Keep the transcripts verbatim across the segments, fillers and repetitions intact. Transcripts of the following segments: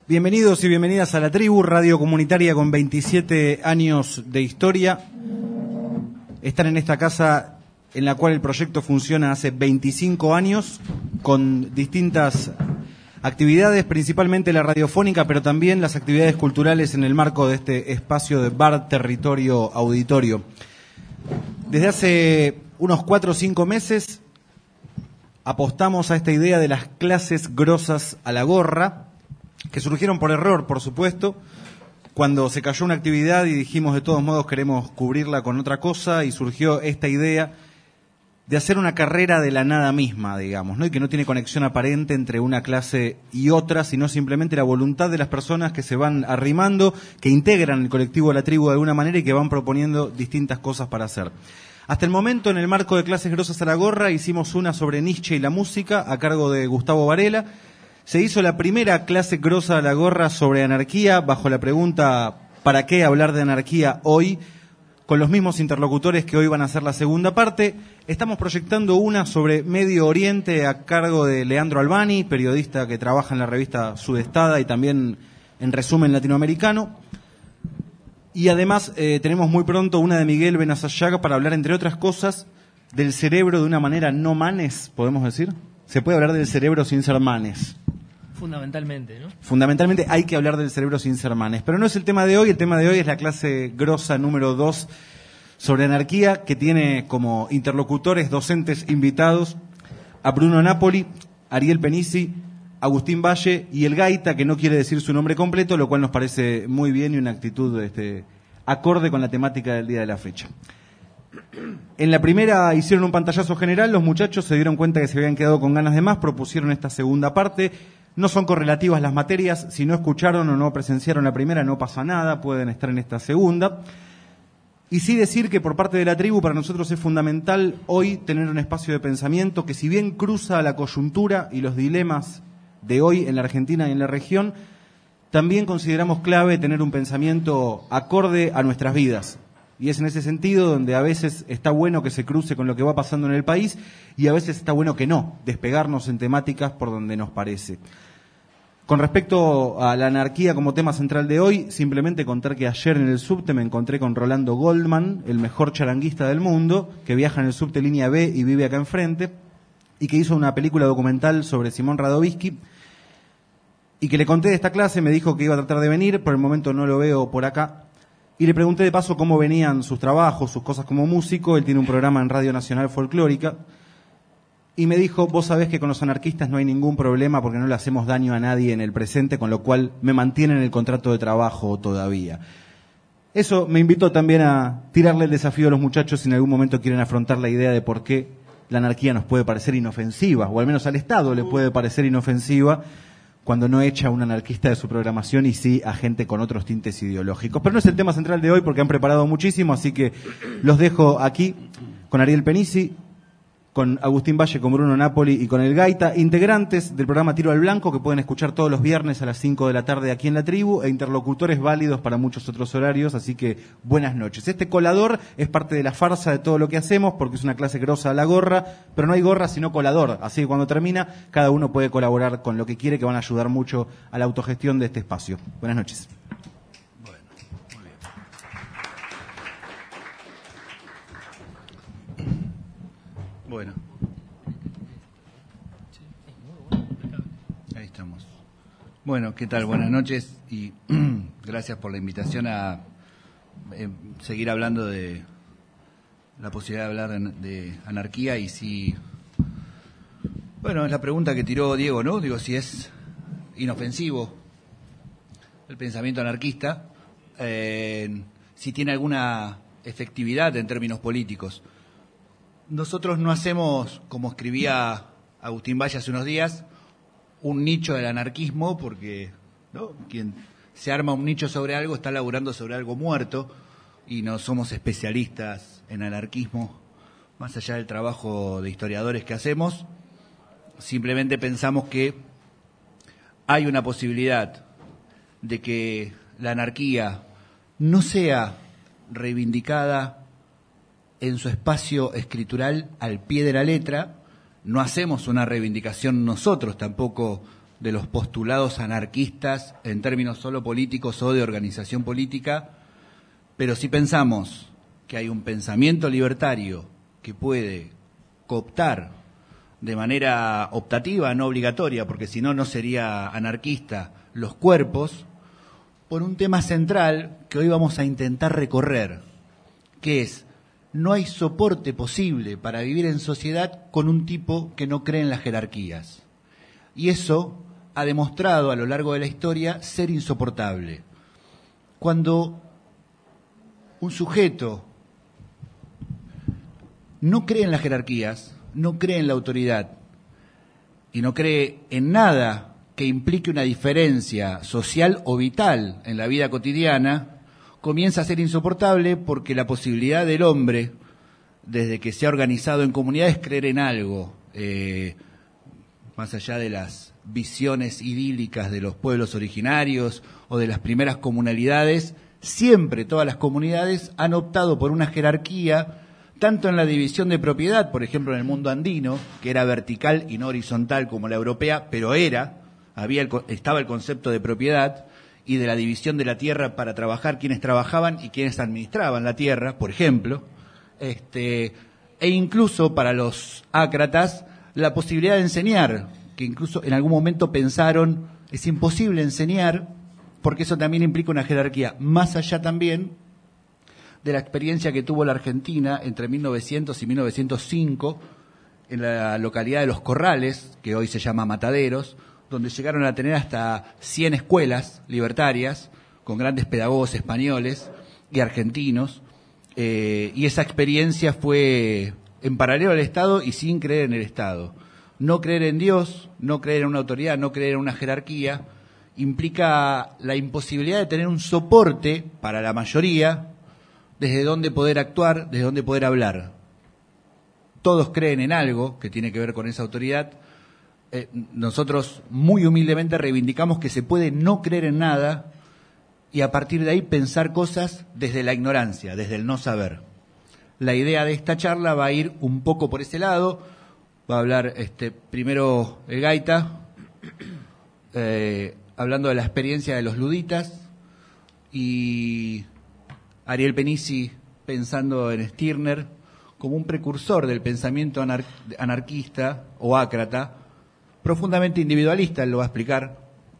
Bienvenidos y bienvenidas a La Tribu, radio comunitaria con veintisiete años de historia. Están en esta casa en la cual el proyecto funciona hace veinticinco años, con distintas actividades, principalmente la radiofónica, pero también las actividades culturales en el marco de este espacio de bar, territorio, auditorio. Desde hace unos cuatro o cinco meses apostamos a esta idea de las clases grosas a la gorra, que surgieron por error, por supuesto, cuando se cayó una actividad y dijimos de todos modos queremos cubrirla con otra cosa, y surgió esta idea de hacer una carrera de la nada misma, digamos, ¿no? Y que no tiene conexión aparente entre una clase y otra, sino simplemente la voluntad de las personas que se van arrimando, que integran el colectivo de La Tribu de alguna manera y que van proponiendo distintas cosas para hacer. Hasta el momento, en el marco de Clases Grosas a la Gorra, hicimos una sobre Nietzsche y la música a cargo de Gustavo Varela. Se hizo la primera clase grosa a la gorra sobre anarquía, bajo la pregunta ¿para qué hablar de anarquía hoy?, con los mismos interlocutores que hoy van a hacer la segunda parte. Estamos proyectando una sobre Medio Oriente a cargo de Leandro Albani, periodista que trabaja en la revista Sudestada y también en Resumen Latinoamericano. Y además eh, tenemos muy pronto una de Miguel Benazayaga para hablar, entre otras cosas, del cerebro de una manera no manes, podemos decir. Se puede hablar del cerebro sin ser manes. Fundamentalmente, ¿no? Fundamentalmente hay que hablar del cerebro sin ser manes. Pero no es el tema de hoy, el tema de hoy es la clase grosa número dos sobre anarquía, que tiene como interlocutores docentes invitados a Bruno Napoli, Ariel Penisi, Agustín Valle y el Gaita, que no quiere decir su nombre completo, lo cual nos parece muy bien y una actitud este, acorde con la temática del día de la fecha. En la primera hicieron un pantallazo general, los muchachos se dieron cuenta que se habían quedado con ganas de más, propusieron esta segunda parte. No son correlativas las materias, si no escucharon o no presenciaron la primera no pasa nada, pueden estar en esta segunda. Y sí decir que por parte de La Tribu para nosotros es fundamental hoy tener un espacio de pensamiento que, si bien cruza la coyuntura y los dilemas de hoy en la Argentina y en la región, también consideramos clave tener un pensamiento acorde a nuestras vidas. Y es en ese sentido donde a veces está bueno que se cruce con lo que va pasando en el país y a veces está bueno que no, despegarnos en temáticas por donde nos parece. Con respecto a la anarquía como tema central de hoy, simplemente contar que ayer en el subte me encontré con Rolando Goldman, el mejor charanguista del mundo, que viaja en el subte línea B y vive acá enfrente, y que hizo una película documental sobre Simón Radovisky, y que le conté de esta clase, me dijo que iba a tratar de venir, por el momento no lo veo por acá. Y le pregunté de paso cómo venían sus trabajos, sus cosas como músico. Él tiene un programa en Radio Nacional Folclórica. Y me dijo, vos sabés que con los anarquistas no hay ningún problema porque no le hacemos daño a nadie en el presente, con lo cual me mantienen el contrato de trabajo todavía. Eso me invitó también a tirarle el desafío a los muchachos si en algún momento quieren afrontar la idea de por qué la anarquía nos puede parecer inofensiva, o al menos al Estado le puede parecer inofensiva, cuando no echa a un anarquista de su programación y sí a gente con otros tintes ideológicos. Pero no es el tema central de hoy porque han preparado muchísimo, así que los dejo aquí con Ariel Penisi, con Agustín Valle, con Bruno Napoli y con el Gaita, integrantes del programa Tiro al Blanco, que pueden escuchar todos los viernes a las cinco de la tarde aquí en La Tribu, e interlocutores válidos para muchos otros horarios, así que buenas noches. Este colador es parte de la farsa de todo lo que hacemos, porque es una clase grosa a la gorra, pero no hay gorra sino colador, así que cuando termina, cada uno puede colaborar con lo que quiere, que van a ayudar mucho a la autogestión de este espacio. Buenas noches. Bueno, ahí estamos. Bueno, ¿qué tal? Buenas noches y gracias por la invitación a eh, seguir hablando de la posibilidad de hablar de, de anarquía. Y si, bueno, es la pregunta que tiró Diego, ¿no? Digo, si es inofensivo el pensamiento anarquista, eh, si tiene alguna efectividad en términos políticos. Nosotros no hacemos, como escribía Agustín Valle hace unos días, un nicho del anarquismo, porque ¿no? Quien se arma un nicho sobre algo está laburando sobre algo muerto, y no somos especialistas en anarquismo, más allá del trabajo de historiadores que hacemos. Simplemente pensamos que hay una posibilidad de que la anarquía no sea reivindicada en su espacio escritural al pie de la letra. No hacemos una reivindicación nosotros tampoco de los postulados anarquistas en términos solo políticos o de organización política, pero si pensamos que hay un pensamiento libertario que puede cooptar de manera optativa, no obligatoria, porque si no, no sería anarquista, los cuerpos, por un tema central que hoy vamos a intentar recorrer, que es, no hay soporte posible para vivir en sociedad con un tipo que no cree en las jerarquías. Y eso ha demostrado a lo largo de la historia ser insoportable. Cuando un sujeto no cree en las jerarquías, no cree en la autoridad y no cree en nada que implique una diferencia social o vital en la vida cotidiana, comienza a ser insoportable porque la posibilidad del hombre, desde que se ha organizado en comunidades, creer en algo, eh, más allá de las visiones idílicas de los pueblos originarios o de las primeras comunalidades, siempre todas las comunidades han optado por una jerarquía, tanto en la división de propiedad, por ejemplo en el mundo andino, que era vertical y no horizontal como la europea, pero era, había el, estaba el concepto de propiedad y de la división de la tierra para trabajar quienes trabajaban y quienes administraban la tierra, por ejemplo, este, e incluso para los ácratas la posibilidad de enseñar, que incluso en algún momento pensaron es imposible enseñar porque eso también implica una jerarquía, más allá también de la experiencia que tuvo la Argentina entre mil novecientos y mil novecientos cinco en la localidad de Los Corrales, que hoy se llama Mataderos, donde llegaron a tener hasta cien escuelas libertarias con grandes pedagogos españoles y argentinos, eh, y esa experiencia fue en paralelo al Estado y sin creer en el Estado. No creer en Dios, no creer en una autoridad, no creer en una jerarquía, implica la imposibilidad de tener un soporte para la mayoría desde donde poder actuar, desde donde poder hablar. Todos creen en algo que tiene que ver con esa autoridad. Eh, nosotros muy humildemente reivindicamos que se puede no creer en nada y a partir de ahí pensar cosas desde la ignorancia, desde el no saber. La idea de esta charla va a ir un poco por ese lado. Va a hablar este, primero el Gaita, eh, hablando de la experiencia de los luditas, y Ariel Penisi pensando en Stirner como un precursor del pensamiento anar- anarquista o ácrata, profundamente individualista, él lo va a explicar,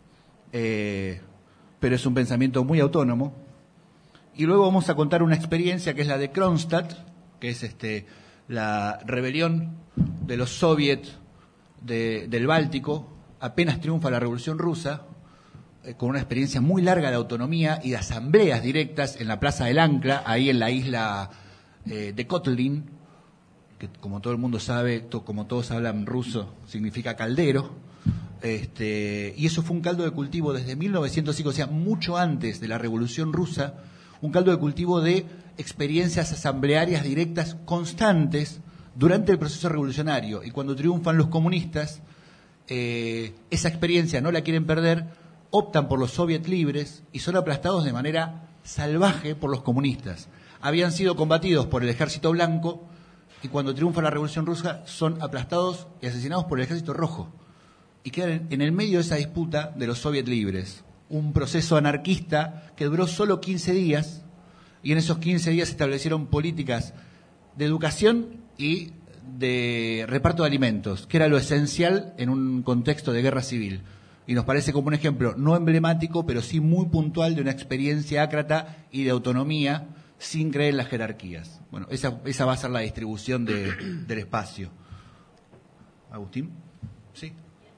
eh, pero es un pensamiento muy autónomo. Y luego vamos a contar una experiencia que es la de Kronstadt, que es este, la rebelión de los soviets de, del Báltico, apenas triunfa la Revolución Rusa, eh, con una experiencia muy larga de autonomía y de asambleas directas en la Plaza del Ancla, ahí en la isla eh, de Kotlin, que como todo el mundo sabe, to, como todos hablan ruso, significa caldero, este, y eso fue un caldo de cultivo desde mil novecientos cinco, o sea, mucho antes de la Revolución Rusa, un caldo de cultivo de experiencias asamblearias directas constantes durante el proceso revolucionario. Y cuando triunfan los comunistas, eh, esa experiencia no la quieren perder, optan por los soviets libres y son aplastados de manera salvaje por los comunistas. Habían sido combatidos por el ejército blanco y cuando triunfa la Revolución Rusa son aplastados y asesinados por el ejército rojo. Y quedan en el medio de esa disputa de los soviets libres. Un proceso anarquista que duró solo quince días, y en esos quince días se establecieron políticas de educación y de reparto de alimentos, que era lo esencial en un contexto de guerra civil. Y nos parece como un ejemplo no emblemático, pero sí muy puntual de una experiencia ácrata y de autonomía sin creer en las jerarquías. Bueno, esa, esa va a ser la distribución de, del espacio. Agustín, ¿sí?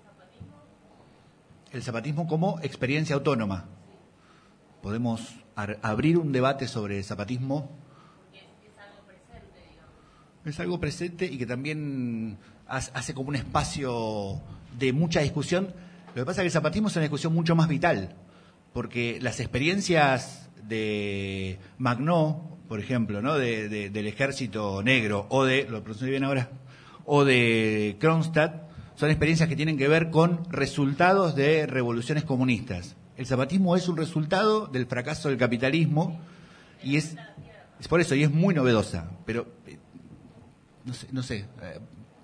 El zapatismo como experiencia autónoma. Podemos ar- abrir un debate sobre el zapatismo. Es, es algo presente, digamos. Es algo presente y que también hace como un espacio de mucha discusión. Lo que pasa es que el zapatismo es una discusión mucho más vital, porque las experiencias de Magnó, por ejemplo, ¿no? de, de, del ejército negro, o de, lo pronuncio bien ahora, o de Kronstadt, son experiencias que tienen que ver con resultados de revoluciones comunistas. El zapatismo es un resultado del fracaso del capitalismo y es, es por eso, y es muy novedosa. Pero, eh, no sé, no sé eh,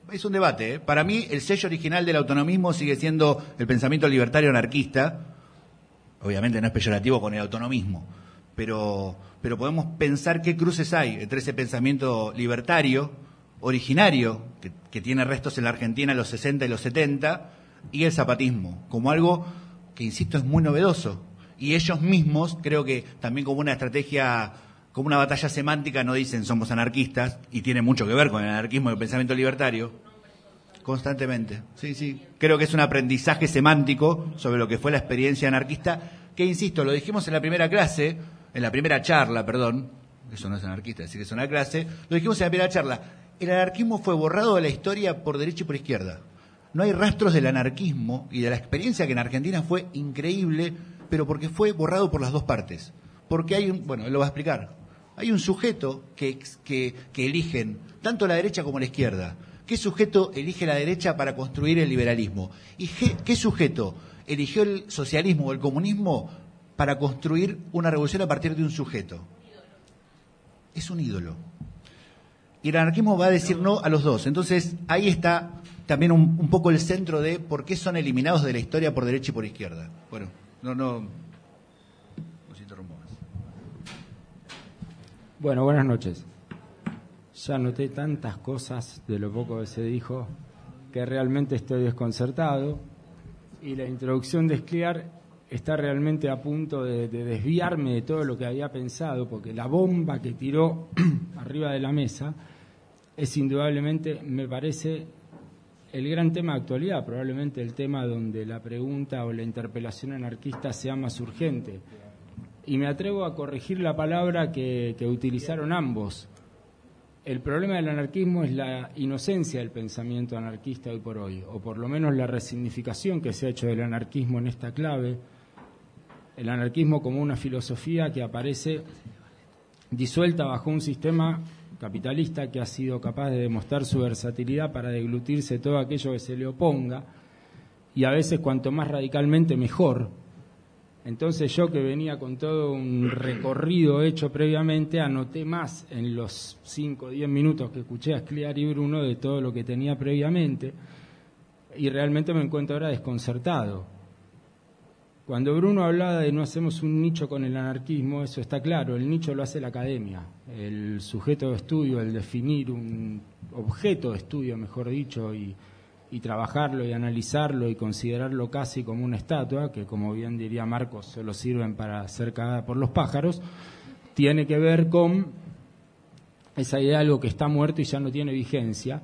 es un debate. ¿eh? Para mí, el sello original del autonomismo sigue siendo el pensamiento libertario anarquista. Obviamente no es peyorativo con el autonomismo, pero, pero podemos pensar qué cruces hay entre ese pensamiento libertario, originario, que, que tiene restos en la Argentina en los sesenta y los setenta, y el zapatismo, como algo que, insisto, es muy novedoso. Y ellos mismos, creo que también como una estrategia, como una batalla semántica, no dicen somos anarquistas, y tiene mucho que ver con el anarquismo y el pensamiento libertario, constantemente. Sí, sí. Creo que es un aprendizaje semántico sobre lo que fue la experiencia anarquista, que, insisto, lo dijimos en la primera clase, en la primera charla, perdón, eso no es anarquista, decir que es una clase, lo dijimos en la primera charla, el anarquismo fue borrado de la historia por derecha y por izquierda. No hay rastros del anarquismo y de la experiencia que en Argentina fue increíble, pero porque fue borrado por las dos partes. Porque hay un, bueno, él lo va a explicar, hay un sujeto que, que, que eligen tanto la derecha como la izquierda. ¿Qué sujeto elige la derecha para construir el liberalismo? ¿Y qué, qué sujeto eligió el socialismo o el comunismo para construir una revolución a partir de un sujeto? Es un ídolo. Y el anarquismo va a decir no a los dos. Entonces, ahí está también un, un poco el centro de por qué son eliminados de la historia por derecha y por izquierda. Bueno, no, no, no se interrumpo más. Bueno, buenas noches. Ya noté tantas cosas de lo poco que se dijo que realmente estoy desconcertado, y la introducción de Escliar está realmente a punto de, de desviarme de todo lo que había pensado, porque la bomba que tiró arriba de la mesa es indudablemente, me parece, el gran tema de actualidad, probablemente el tema donde la pregunta o la interpelación anarquista sea más urgente. Y me atrevo a corregir la palabra que, que utilizaron ambos. El problema del anarquismo es la inocencia del pensamiento anarquista hoy por hoy, o por lo menos la resignificación que se ha hecho del anarquismo en esta clave. El anarquismo como una filosofía que aparece disuelta bajo un sistema capitalista que ha sido capaz de demostrar su versatilidad para deglutirse todo aquello que se le oponga, y a veces cuanto más radicalmente mejor. Entonces yo, que venía con todo un recorrido hecho previamente, anoté más en los cinco o diez minutos que escuché a Escliar y Bruno de todo lo que tenía previamente, y realmente me encuentro ahora desconcertado. Cuando Bruno hablaba de no hacemos un nicho con el anarquismo, eso está claro, el nicho lo hace la academia, el sujeto de estudio, el definir un objeto de estudio, mejor dicho, y, y trabajarlo y analizarlo y considerarlo casi como una estatua, que como bien diría Marcos, solo sirven para ser cagada por los pájaros, tiene que ver con esa idea de algo que está muerto y ya no tiene vigencia,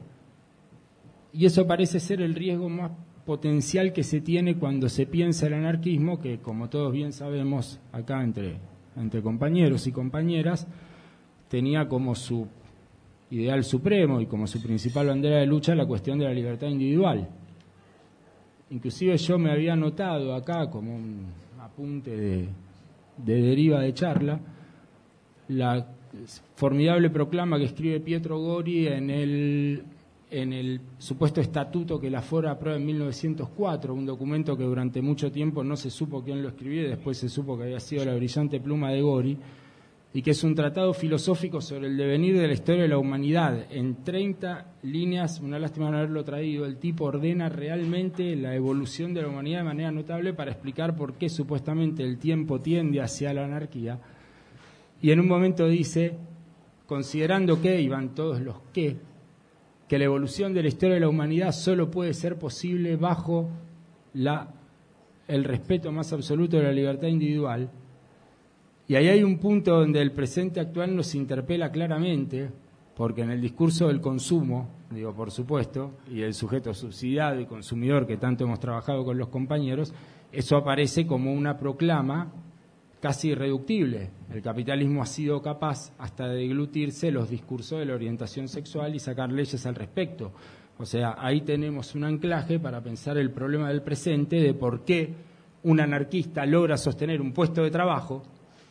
y eso parece ser el riesgo más potencial que se tiene cuando se piensa el anarquismo, que como todos bien sabemos acá entre, entre compañeros y compañeras, tenía como su ideal supremo y como su principal bandera de lucha la cuestión de la libertad individual. Inclusive yo me había notado acá como un apunte de, de deriva de charla la formidable proclama que escribe Pietro Gori en el en el supuesto estatuto que la Fora aprueba en mil novecientos cuatro, un documento que durante mucho tiempo no se supo quién lo escribió, y después se supo que había sido la brillante pluma de Gori, y que es un tratado filosófico sobre el devenir de la historia de la humanidad. En treinta líneas, una lástima no haberlo traído, el tipo ordena realmente la evolución de la humanidad de manera notable para explicar por qué supuestamente el tiempo tiende hacia la anarquía. Y en un momento dice, considerando que, y van todos los que, que la evolución de la historia de la humanidad solo puede ser posible bajo la, el respeto más absoluto de la libertad individual. Y ahí hay un punto donde el presente actual nos interpela claramente, porque en el discurso del consumo, digo por supuesto, y el sujeto subsidiado y consumidor que tanto hemos trabajado con los compañeros, eso aparece como una proclama casi irreductible. El capitalismo ha sido capaz hasta de deglutirse los discursos de la orientación sexual y sacar leyes al respecto. O sea, ahí tenemos un anclaje para pensar el problema del presente, de por qué un anarquista logra sostener un puesto de trabajo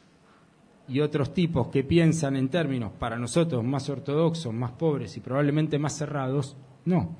y otros tipos que piensan en términos para nosotros más ortodoxos, más pobres y probablemente más cerrados, no.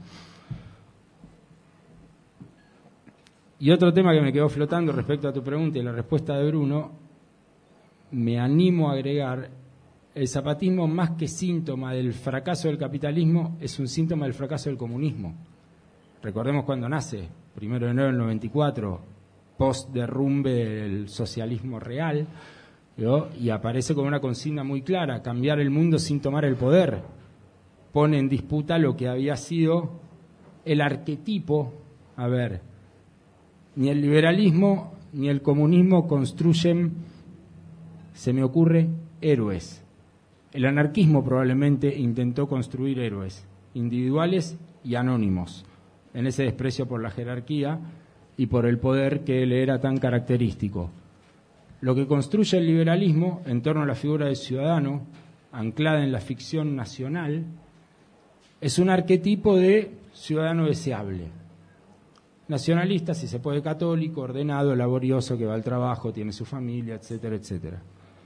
Y otro tema que me quedó flotando respecto a tu pregunta y la respuesta de Bruno, me animo a agregar el zapatismo, más que síntoma del fracaso del capitalismo, es un síntoma del fracaso del comunismo. Recordemos cuando nace, primero de enero del noventa y cuatro, post derrumbe del socialismo real, ¿no? Y aparece con una consigna muy clara: cambiar el mundo sin tomar el poder. Pone en disputa lo que había sido el arquetipo. A ver, ni el liberalismo ni el comunismo construyen, se me ocurre, héroes. El anarquismo probablemente intentó construir héroes, individuales y anónimos, en ese desprecio por la jerarquía y por el poder que le era tan característico. Lo que construye el liberalismo en torno a la figura del ciudadano, anclada en la ficción nacional, es un arquetipo de ciudadano deseable. Nacionalista, si se puede, católico, ordenado, laborioso, que va al trabajo, tiene su familia, etcétera, etcétera.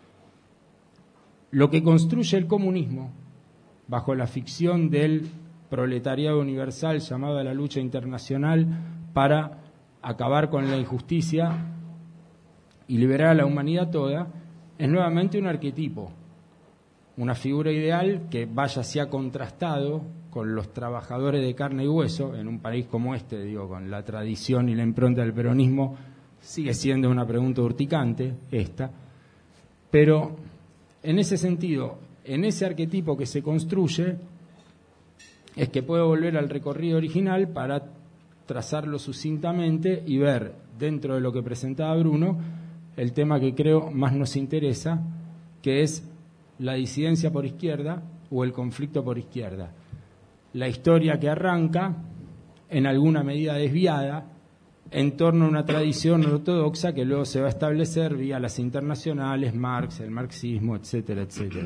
Lo que construye el comunismo, bajo la ficción del proletariado universal llamado a la lucha internacional para acabar con la injusticia y liberar a la humanidad toda, es nuevamente un arquetipo, una figura ideal que vaya sea contrastado con los trabajadores de carne y hueso. En un país como este, digo, con la tradición y la impronta del peronismo, sigue siendo una pregunta urticante esta, pero en ese sentido, en ese arquetipo que se construye, es que puedo volver al recorrido original para trazarlo sucintamente y ver, dentro de lo que presentaba Bruno, el tema que creo más nos interesa, que es la disidencia por izquierda o el conflicto por izquierda. La historia que arranca, en alguna medida desviada, en torno a una tradición ortodoxa que luego se va a establecer vía las internacionales, Marx, el marxismo, etcétera, etcétera.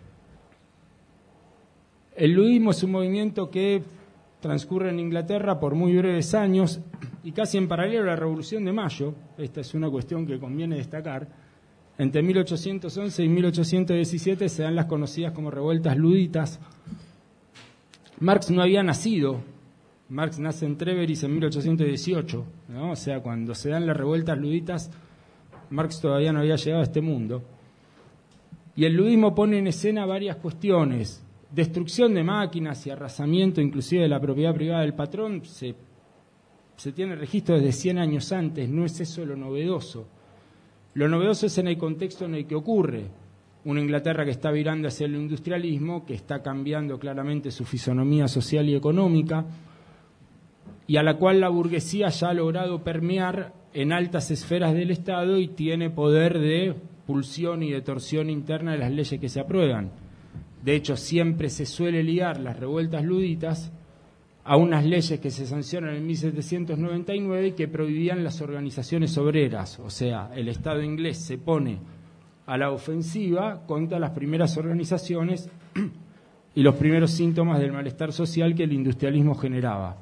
El ludismo es un movimiento que transcurre en Inglaterra por muy breves años y casi en paralelo a la Revolución de Mayo. Esta es una cuestión que conviene destacar. Entre mil ochocientos once y mil ochocientos diecisiete se dan las conocidas como revueltas luditas. Marx no había nacido. Marx nace en Treveris en mil ochocientos dieciocho, ¿no? O sea, cuando se dan las revueltas luditas, Marx todavía no había llegado a este mundo. Y el ludismo pone en escena varias cuestiones: destrucción de máquinas y arrasamiento inclusive de la propiedad privada del patrón. Se, se tiene registro desde cien años antes, no es eso lo novedoso. Lo novedoso es en el contexto en el que ocurre. Una Inglaterra que está virando hacia el industrialismo, que está cambiando claramente su fisonomía social y económica, y a la cual la burguesía ya ha logrado permear en altas esferas del Estado y tiene poder de pulsión y de torsión interna de las leyes que se aprueban. De hecho, siempre se suele ligar las revueltas luditas a unas leyes que se sancionan en mil setecientos noventa y nueve y que prohibían las organizaciones obreras. O sea, el Estado inglés se pone a la ofensiva contra las primeras organizaciones y los primeros síntomas del malestar social que el industrialismo generaba.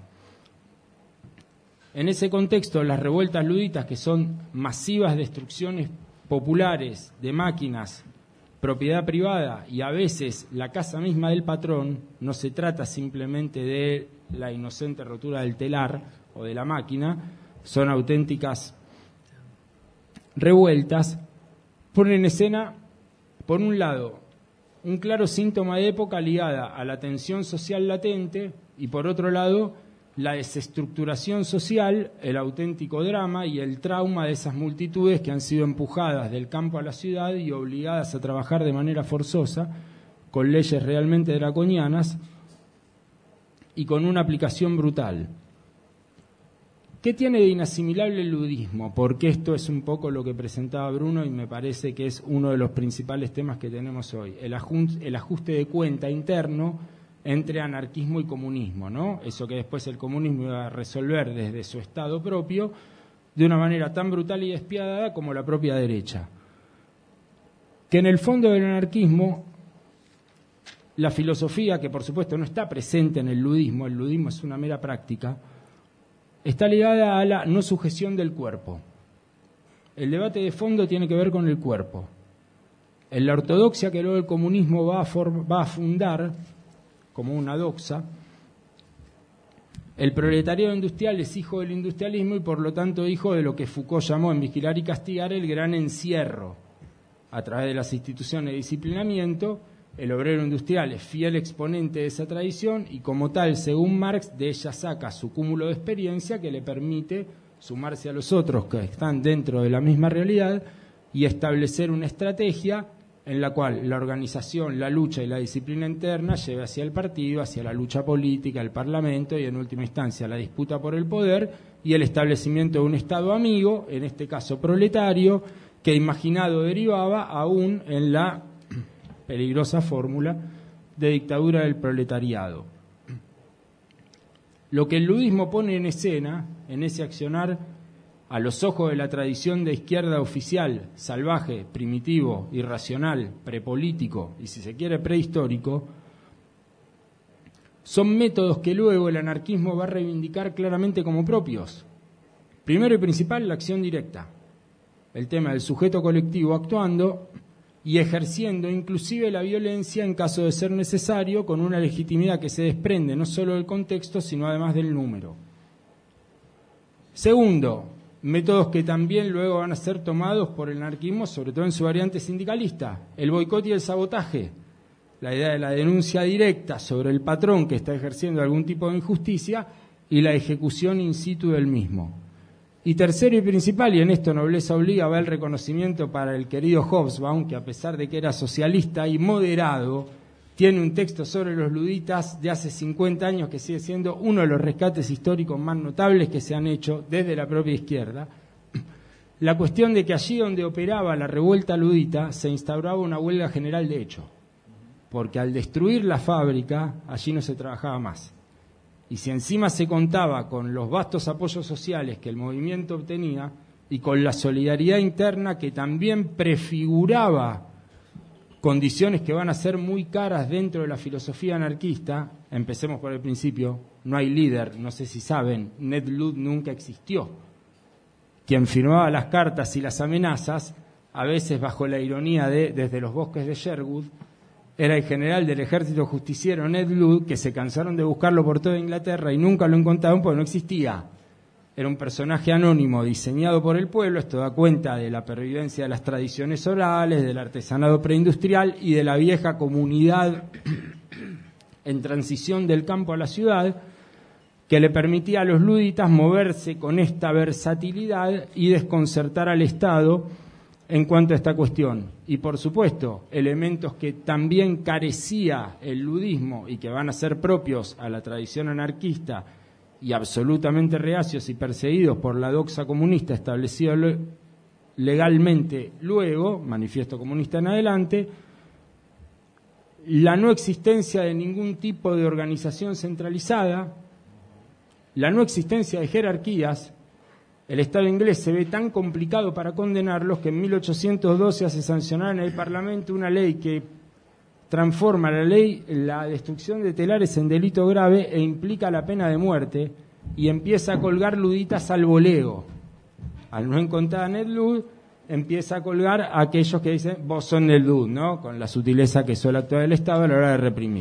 En ese contexto, las revueltas luditas, que son masivas destrucciones populares de máquinas, propiedad privada y a veces la casa misma del patrón, no se trata simplemente de la inocente rotura del telar o de la máquina, son auténticas revueltas, ponen en escena, por un lado, un claro síntoma de época ligada a la tensión social latente y por otro lado, la desestructuración social, el auténtico drama y el trauma de esas multitudes que han sido empujadas del campo a la ciudad y obligadas a trabajar de manera forzosa, con leyes realmente draconianas y con una aplicación brutal. ¿Qué tiene de inasimilable el ludismo? Porque esto es un poco lo que presentaba Bruno y me parece que es uno de los principales temas que tenemos hoy. El ajuste, el ajuste de cuenta interno entre anarquismo y comunismo, ¿no? Eso que después el comunismo iba a resolver desde su estado propio de una manera tan brutal y despiadada como la propia derecha. Que en el fondo del anarquismo, la filosofía, que por supuesto no está presente en el ludismo, el ludismo es una mera práctica, está ligada a la no sujeción del cuerpo. El debate de fondo tiene que ver con el cuerpo. En la ortodoxia que luego el comunismo va a, for- va a fundar como una doxa, el proletariado industrial es hijo del industrialismo y por lo tanto hijo de lo que Foucault llamó en Vigilar y Castigar el gran encierro. a través de las instituciones de disciplinamiento. El obrero industrial es fiel exponente de esa tradición y como tal, según Marx, de ella saca su cúmulo de experiencia que le permite sumarse a los otros que están dentro de la misma realidad y establecer una estrategia en la cual la organización, la lucha y la disciplina interna lleve hacia el partido, hacia la lucha política, el parlamento y en última instancia la disputa por el poder y el establecimiento de un Estado amigo, en este caso proletario, que imaginado derivaba aún en la peligrosa fórmula de dictadura del proletariado. Lo que el ludismo pone en escena, en ese accionar, a los ojos de la tradición de izquierda oficial, salvaje, primitivo, irracional, prepolítico y, si se quiere, prehistórico, son métodos que luego el anarquismo va a reivindicar claramente como propios. Primero y principal, la acción directa, el tema del sujeto colectivo actuando y ejerciendo inclusive la violencia en caso de ser necesario, con una legitimidad que se desprende no solo del contexto, sino además del número. Segundo, métodos que también luego van a ser tomados por el anarquismo, sobre todo en su variante sindicalista, el boicot y el sabotaje, la idea de la denuncia directa sobre el patrón que está ejerciendo algún tipo de injusticia y la ejecución in situ del mismo. Y tercero y principal, y en esto nobleza obliga, va el reconocimiento para el querido Hobsbawm, que a pesar de que era socialista y moderado, tiene un texto sobre los luditas de hace cincuenta años que sigue siendo uno de los rescates históricos más notables que se han hecho desde la propia izquierda. La cuestión de que allí donde operaba la revuelta ludita se instauraba una huelga general de hecho, porque al destruir la fábrica allí no se trabajaba más. Y si encima se contaba con los vastos apoyos sociales que el movimiento obtenía y con la solidaridad interna que también prefiguraba condiciones que van a ser muy caras dentro de la filosofía anarquista, empecemos por el principio, no hay líder, no sé si saben, Ned Ludd nunca existió. Quien firmaba las cartas y las amenazas, a veces bajo la ironía de desde los bosques de Sherwood, era el general del ejército justiciero Ned Ludd, que se cansaron de buscarlo por toda Inglaterra y nunca lo encontraron porque no existía. Era un personaje anónimo diseñado por el pueblo. Esto da cuenta de la pervivencia de las tradiciones orales, del artesanado preindustrial y de la vieja comunidad en transición del campo a la ciudad, que le permitía a los luditas moverse con esta versatilidad y desconcertar al Estado en cuanto a esta cuestión. Y por supuesto, elementos que también carecía el ludismo y que van a ser propios a la tradición anarquista y absolutamente reacios y perseguidos por la doxa comunista establecida legalmente luego, manifiesto comunista en adelante, la no existencia de ningún tipo de organización centralizada, la no existencia de jerarquías. El Estado inglés se ve tan complicado para condenarlos que en mil ochocientos doce hace sancionar en el Parlamento una ley que transforma la ley, la destrucción de telares en delito grave e implica la pena de muerte y empieza a colgar luditas al voleo. Al no encontrar a Ned Ludd, empieza a colgar a aquellos que dicen vos sos Ned Ludd, ¿no? Con la sutileza que suele actuar el Estado a la hora de reprimir.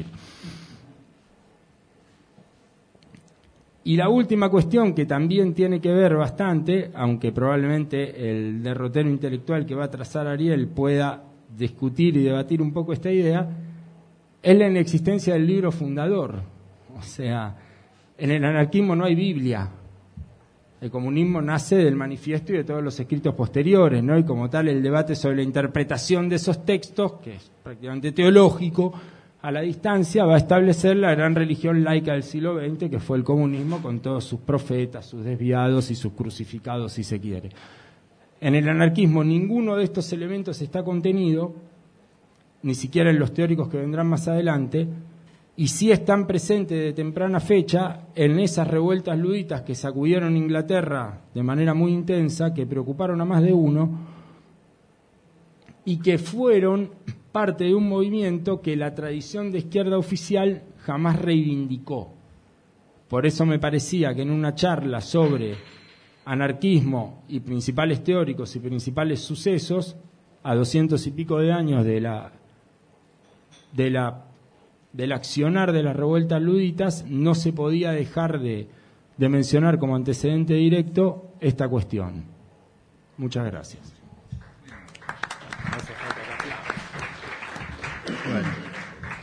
Y la última cuestión, que también tiene que ver bastante, aunque probablemente el derrotero intelectual que va a trazar Ariel pueda discutir y debatir un poco esta idea, es la inexistencia del libro fundador. O sea, en el anarquismo no hay Biblia. El comunismo nace del manifiesto y de todos los escritos posteriores, ¿no? Y como tal, el debate sobre la interpretación de esos textos, que es prácticamente teológico, a la distancia va a establecer la gran religión laica del siglo veinte, que fue el comunismo, con todos sus profetas, sus desviados y sus crucificados, si se quiere. En el anarquismo ninguno de estos elementos está contenido, ni siquiera en los teóricos que vendrán más adelante, y sí están presentes de temprana fecha en esas revueltas luditas que sacudieron Inglaterra de manera muy intensa, que preocuparon a más de uno, y que fueron parte de un movimiento que la tradición de izquierda oficial jamás reivindicó. Por eso me parecía que en una charla sobre anarquismo y principales teóricos y principales sucesos, a doscientos y pico de años de la, de la, del accionar de las revueltas luditas, no se podía dejar de, de mencionar como antecedente directo esta cuestión. Muchas gracias. Gracias.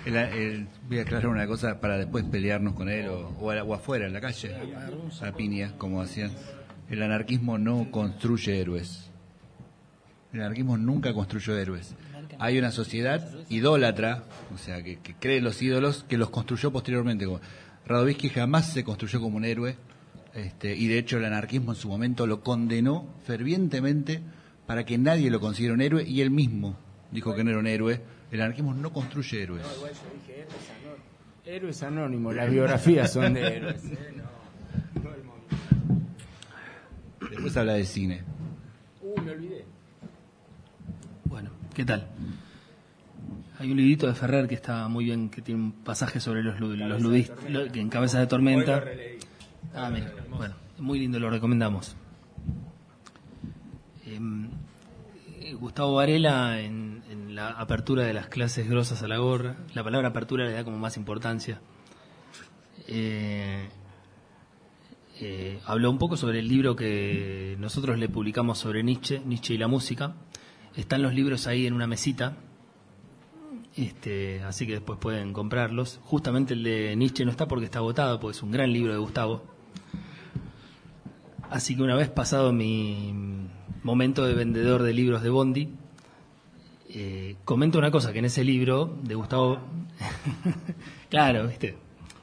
El, el, voy a aclarar una cosa para después pelearnos con él o, o, o afuera, en la calle, a piña, como hacían. El anarquismo no construye héroes. El anarquismo nunca construyó héroes. Hay una sociedad idólatra, o sea, que, que cree en los ídolos, que los construyó posteriormente. Radovisky jamás se construyó como un héroe, este, y de hecho el anarquismo en su momento lo condenó fervientemente para que nadie lo considere un héroe, y él mismo dijo que no era un héroe. El anarquismo no construye héroes. No, igual yo dije héroes anónimos. Héroes anónimos, las biografías son de héroes. ¿eh? No, no el movimiento. Después habla de cine. Uh, me olvidé. Bueno, ¿qué tal? Hay un librito de Ferrer que está muy bien, que tiene un pasaje sobre los, los ludistas, lo, que en Cabezas de Tormenta. Ah, mira, bueno, muy lindo, lo recomendamos. Eh, Gustavo Varela, en, en la apertura de las clases grosas a la gorra, la palabra apertura le da como más importancia. Eh, eh, habló un poco sobre el libro que nosotros le publicamos sobre Nietzsche, Nietzsche y la música. Están los libros ahí en una mesita, este, así que después pueden comprarlos. Justamente el de Nietzsche no está porque está agotado, porque es un gran libro de Gustavo. Así que una vez pasado mi momento de vendedor de libros de Bondi, eh, comento una cosa, que en ese libro de Gustavo, claro, viste,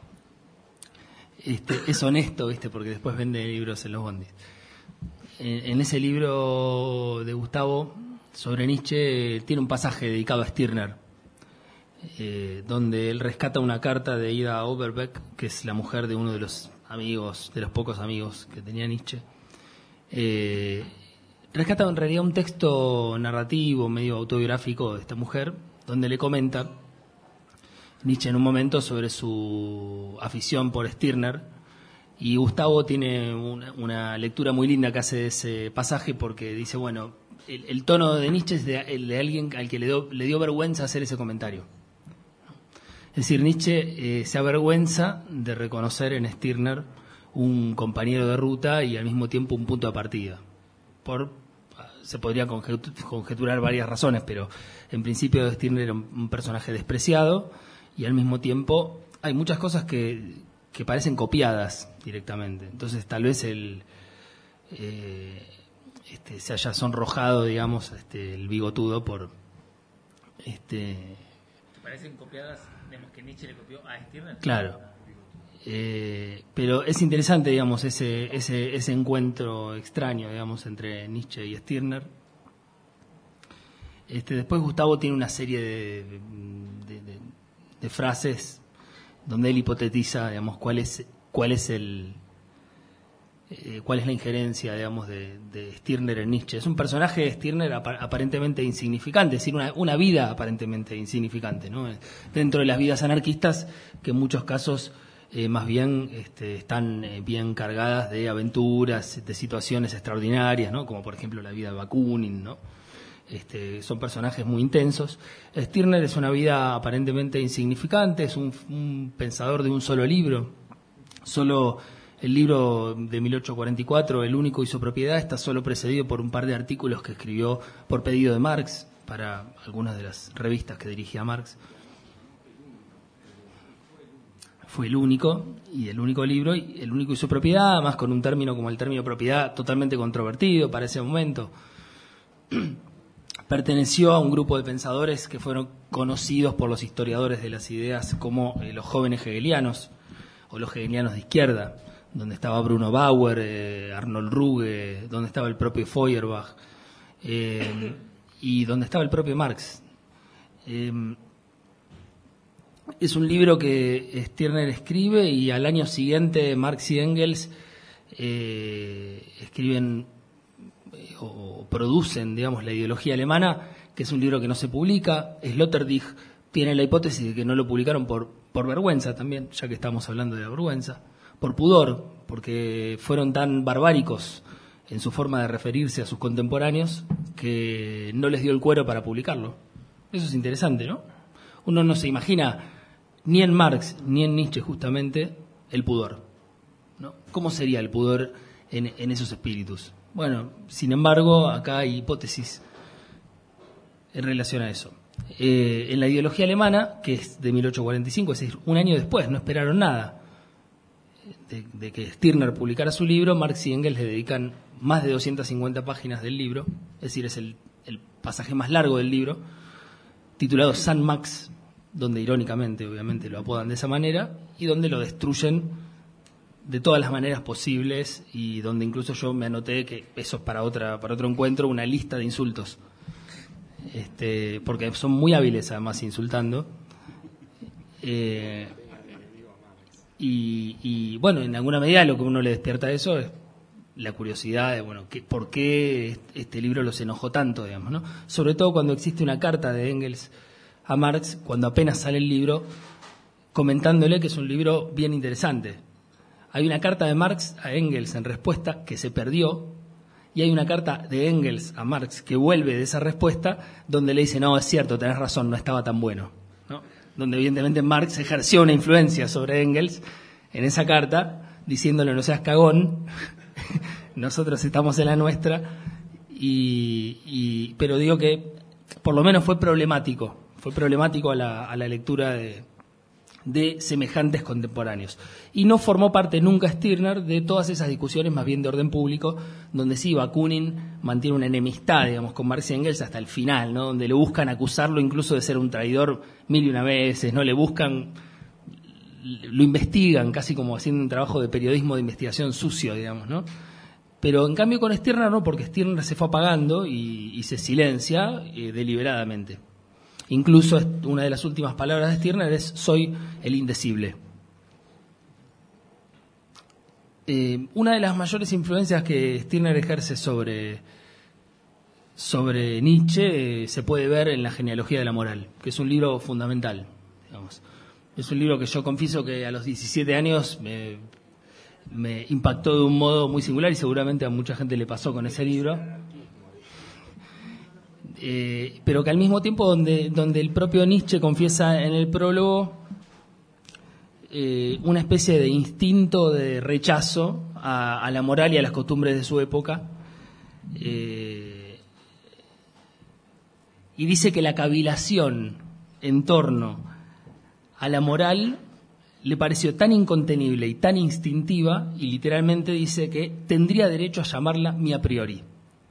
este, es honesto, viste, porque después vende libros en los Bondis. En, en ese libro de Gustavo sobre Nietzsche tiene un pasaje dedicado a Stirner, eh, donde él rescata una carta de Ida Oberbeck, que es la mujer de uno de los amigos, de los pocos amigos que tenía Nietzsche. Eh, rescata en realidad un texto narrativo, medio autobiográfico de esta mujer, donde le comenta Nietzsche en un momento sobre su afición por Stirner, y Gustavo tiene una, una lectura muy linda que hace de ese pasaje, porque dice, bueno, el, el tono de Nietzsche es de, el de alguien al que le dio, le dio vergüenza hacer ese comentario. Es decir, Nietzsche eh, se avergüenza de reconocer en Stirner un compañero de ruta y al mismo tiempo un punto de partida. Por, se podría conjeturar varias razones, pero en principio Stirner era un, un personaje despreciado, y al mismo tiempo hay muchas cosas que, que parecen copiadas directamente. Entonces tal vez el, eh, este, se haya sonrojado, digamos, este, el bigotudo por... este parecen copiadas, digamos, que Nietzsche le copió a Stirner. Claro. Eh, pero es interesante, digamos, ese, ese, ese encuentro extraño, digamos, entre Nietzsche y Stirner. Este, después Gustavo tiene una serie de, de, de, de frases donde él hipotetiza, digamos, cuál es, cuál es el... Eh, cuál es la injerencia, digamos, de, de Stirner en Nietzsche. Es un personaje de Stirner ap- aparentemente insignificante, es decir, una, una vida aparentemente insignificante, ¿no? Dentro de las vidas anarquistas, que en muchos casos eh, más bien este, están eh, bien cargadas de aventuras, de situaciones extraordinarias, ¿no? Como por ejemplo la vida de Bakunin, ¿no? Este, son personajes muy intensos. Stirner es una vida aparentemente insignificante, es un, un pensador de un solo libro, solo... El libro de mil ochocientos cuarenta y cuatro, El único y su propiedad, está solo precedido por un par de artículos que escribió por pedido de Marx para algunas de las revistas que dirigía Marx. Fue el único, y el único libro, y El único y su propiedad, además con un término como el término propiedad totalmente controvertido para ese momento. Perteneció a un grupo de pensadores que fueron conocidos por los historiadores de las ideas como eh, los jóvenes hegelianos, o los hegelianos de izquierda, donde estaba Bruno Bauer, eh, Arnold Ruge, donde estaba el propio Feuerbach, eh, y donde estaba el propio Marx. Eh, es un libro que Stirner escribe, y al año siguiente Marx y Engels eh, escriben eh, o producen, digamos, La ideología alemana, que es un libro que no se publica. Sloterdijk tiene la hipótesis de que no lo publicaron por, por vergüenza también, ya que estamos hablando de la vergüenza, por pudor, porque fueron tan barbáricos en su forma de referirse a sus contemporáneos que no les dio el cuero para publicarlo. Eso es interesante, ¿no? Uno no se imagina ni en Marx ni en Nietzsche justamente el pudor, ¿no? ¿Cómo sería el pudor en, en esos espíritus? Bueno, sin embargo, acá hay hipótesis en relación a eso. Eh, en la ideología alemana, que es de mil ochocientos cuarenta y cinco, es decir, un año después, no esperaron nada de, de que Stirner publicara su libro, Marx y Engels le dedican más de doscientas cincuenta páginas del libro, es decir, es el, el pasaje más largo del libro, titulado San Max, donde irónicamente, obviamente, lo apodan de esa manera, y donde lo destruyen de todas las maneras posibles, y donde incluso yo me anoté que eso es para otra para otro encuentro, una lista de insultos, este, porque son muy hábiles además insultando. Eh, y, y bueno, en alguna medida lo que uno le despierta a eso es la curiosidad de, bueno, que, ¿por qué este libro los enojó tanto, digamos, ¿no? Sobre todo cuando existe una carta de Engels a Marx, cuando apenas sale el libro, comentándole que es un libro bien interesante. Hay una carta de Marx a Engels en respuesta que se perdió, y hay una carta de Engels a Marx que vuelve de esa respuesta, donde le dice, no, es cierto, tenés razón, no estaba tan bueno, ¿no? Donde evidentemente Marx ejerció una influencia sobre Engels en esa carta, diciéndole, no seas cagón, nosotros estamos en la nuestra, y, y, pero digo que por lo menos fue problemático, fue problemático a la, a la lectura de, de semejantes contemporáneos. Y no formó parte nunca Stirner de todas esas discusiones más bien de orden público, donde sí, Bakunin mantiene una enemistad, digamos, con Marx y Engels hasta el final, ¿no? Donde le buscan acusarlo incluso de ser un traidor mil y una veces, ¿no? Le buscan, lo investigan casi como haciendo un trabajo de periodismo de investigación sucio, digamos, ¿no? Pero en cambio con Stirner no, porque Stirner se fue apagando y, y se silencia eh, deliberadamente. Incluso una de las últimas palabras de Stirner es soy el indecible. Eh, una de las mayores influencias que Stirner ejerce sobre, sobre Nietzsche eh, se puede ver en La genealogía de la moral, que es un libro fundamental, digamos. Es un libro que yo confieso que a los diecisiete años me, me impactó de un modo muy singular y seguramente a mucha gente le pasó con ese libro. Eh, pero que al mismo tiempo donde, donde el propio Nietzsche confiesa en el prólogo eh, una especie de instinto de rechazo a, a la moral y a las costumbres de su época, eh, y dice que la cavilación en torno a la moral le pareció tan incontenible y tan instintiva, y literalmente dice que tendría derecho a llamarla mi a priori.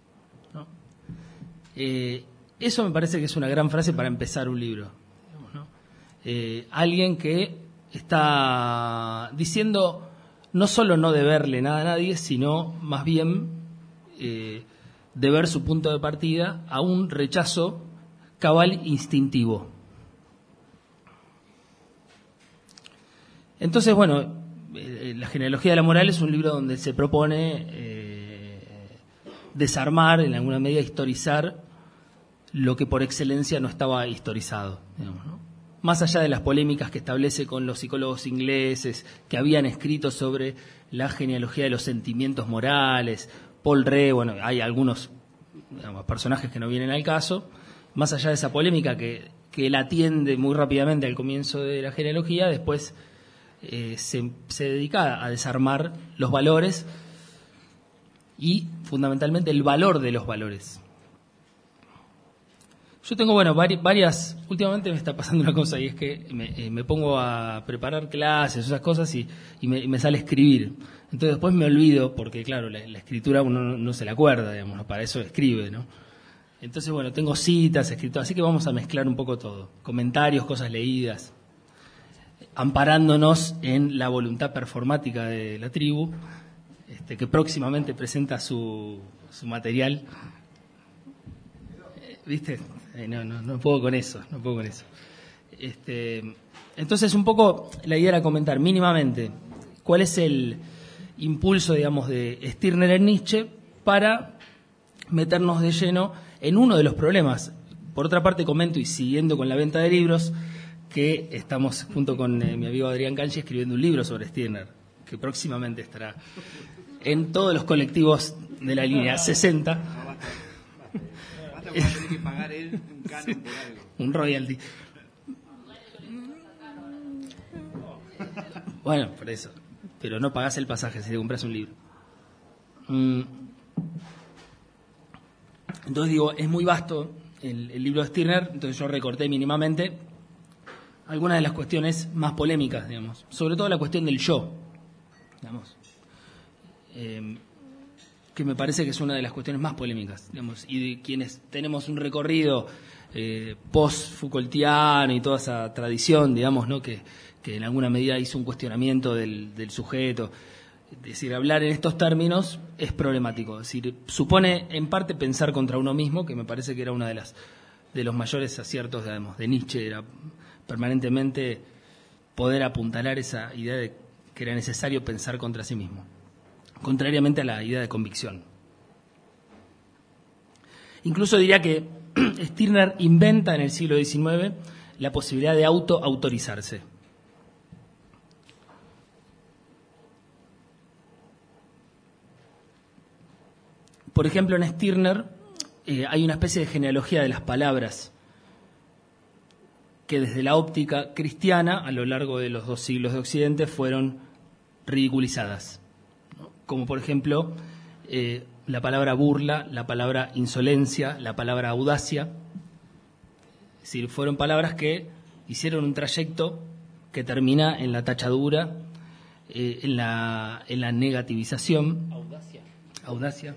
Eh, eso me parece que es una gran frase para empezar un libro, digamos, ¿no? Eh, alguien que está diciendo no solo no deberle nada a nadie, sino más bien eh, deber su punto de partida a un rechazo cabal instintivo. Entonces, bueno, eh, La genealogía de la moral es un libro donde se propone eh, desarmar, en alguna medida historizar lo que por excelencia no estaba historizado, digamos, ¿no? Más allá de las polémicas que establece con los psicólogos ingleses que habían escrito sobre la genealogía de los sentimientos morales, Paul Ree, bueno, hay algunos, digamos, personajes que no vienen al caso, más allá de esa polémica que, que él atiende muy rápidamente al comienzo de la genealogía, después eh, se, se dedica a desarmar los valores y fundamentalmente el valor de los valores. Yo tengo, bueno, varias, últimamente me está pasando una cosa, y es que me, eh, me pongo a preparar clases, esas cosas, y, y, me, y me sale a escribir. Entonces después me olvido, porque claro, la, la escritura uno no, no se la acuerda, digamos, ¿no? Para eso escribe, ¿no? Entonces, bueno, tengo citas, escrito, así que vamos a mezclar un poco todo. Comentarios, cosas leídas, amparándonos en la voluntad performática de la tribu, este, que próximamente presenta su, su material. ¿Viste? Eh, no, no, no puedo con eso, no puedo con eso. Este, entonces, un poco la idea era comentar mínimamente cuál es el impulso, digamos, de Stirner en Nietzsche para meternos de lleno en uno de los problemas. Por otra parte, comento, y siguiendo con la venta de libros, que estamos junto con eh, mi amigo Adrián Canchi escribiendo un libro sobre Stirner, que próximamente estará en todos los colectivos de la línea sesenta. Va a tener que pagar él un canon por algo. Un royalty. Bueno, por eso. Pero no pagás el pasaje si te compras un libro. Mm. Entonces digo, es muy vasto el, el libro de Stirner, entonces yo recorté mínimamente algunas de las cuestiones más polémicas, digamos, sobre todo la cuestión del yo, digamos, eh, que me parece que es una de las cuestiones más polémicas, digamos, y de quienes tenemos un recorrido eh, post-Foucaultiano y toda esa tradición, digamos, ¿no? que, que en alguna medida hizo un cuestionamiento del, del sujeto. Es decir, hablar en estos términos es problemático. Es decir, supone en parte pensar contra uno mismo, que me parece que era una de las de los mayores aciertos, digamos, de Nietzsche, era permanentemente poder apuntalar esa idea de que era necesario pensar contra sí mismo, contrariamente a la idea de convicción. Incluso diría que Stirner inventa en el siglo diecinueve la posibilidad de auto-autorizarse. Por ejemplo, en Stirner eh, hay una especie de genealogía de las palabras que desde la óptica cristiana, a lo largo de los dos siglos de Occidente, fueron ridiculizadas, ¿no? Como por ejemplo eh, la palabra burla, la palabra insolencia, la palabra audacia. Es decir, fueron palabras que hicieron un trayecto que termina en la tachadura, eh, en la, en la negativización. Audacia. Audacia.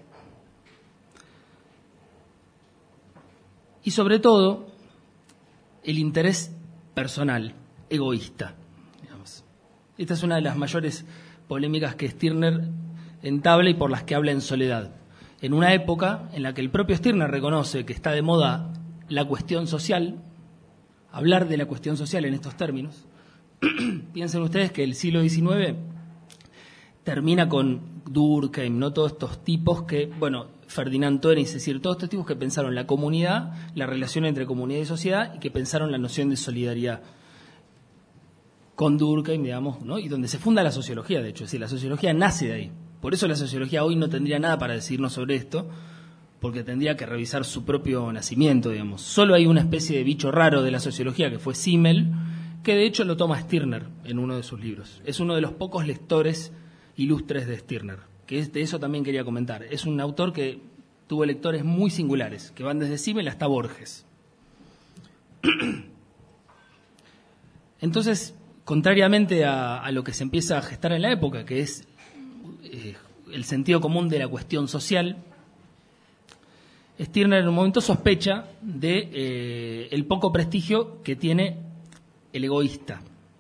Y sobre todo, el interés personal, egoísta, digamos. Esta es una de las mayores polémicas que Stirner entabla y por las que habla en Soledad. En una época en la que el propio Stirner reconoce que está de moda la cuestión social, hablar de la cuestión social en estos términos. Piensen ustedes que el siglo diecinueve termina con Durkheim, ¿no? Todos estos tipos que, bueno, Ferdinand Tönnies, es decir, todos estos tipos que pensaron la comunidad, la relación entre comunidad y sociedad, y que pensaron la noción de solidaridad con Durkheim, digamos, ¿no? Y donde se funda la sociología, de hecho, es decir, la sociología nace de ahí. Por eso la sociología hoy no tendría nada para decirnos sobre esto, porque tendría que revisar su propio nacimiento, digamos. Solo hay una especie de bicho raro de la sociología, que fue Simmel, que de hecho lo toma Stirner en uno de sus libros. Es uno de los pocos lectores ilustres de Stirner, que es, de eso también quería comentar. Es un autor que tuvo lectores muy singulares, que van desde Simmel hasta Borges. Entonces, contrariamente a, a lo que se empieza a gestar en la época, que es eh, el sentido común de la cuestión social, Stirner en un momento sospecha de eh, el poco prestigio que tiene el egoísta.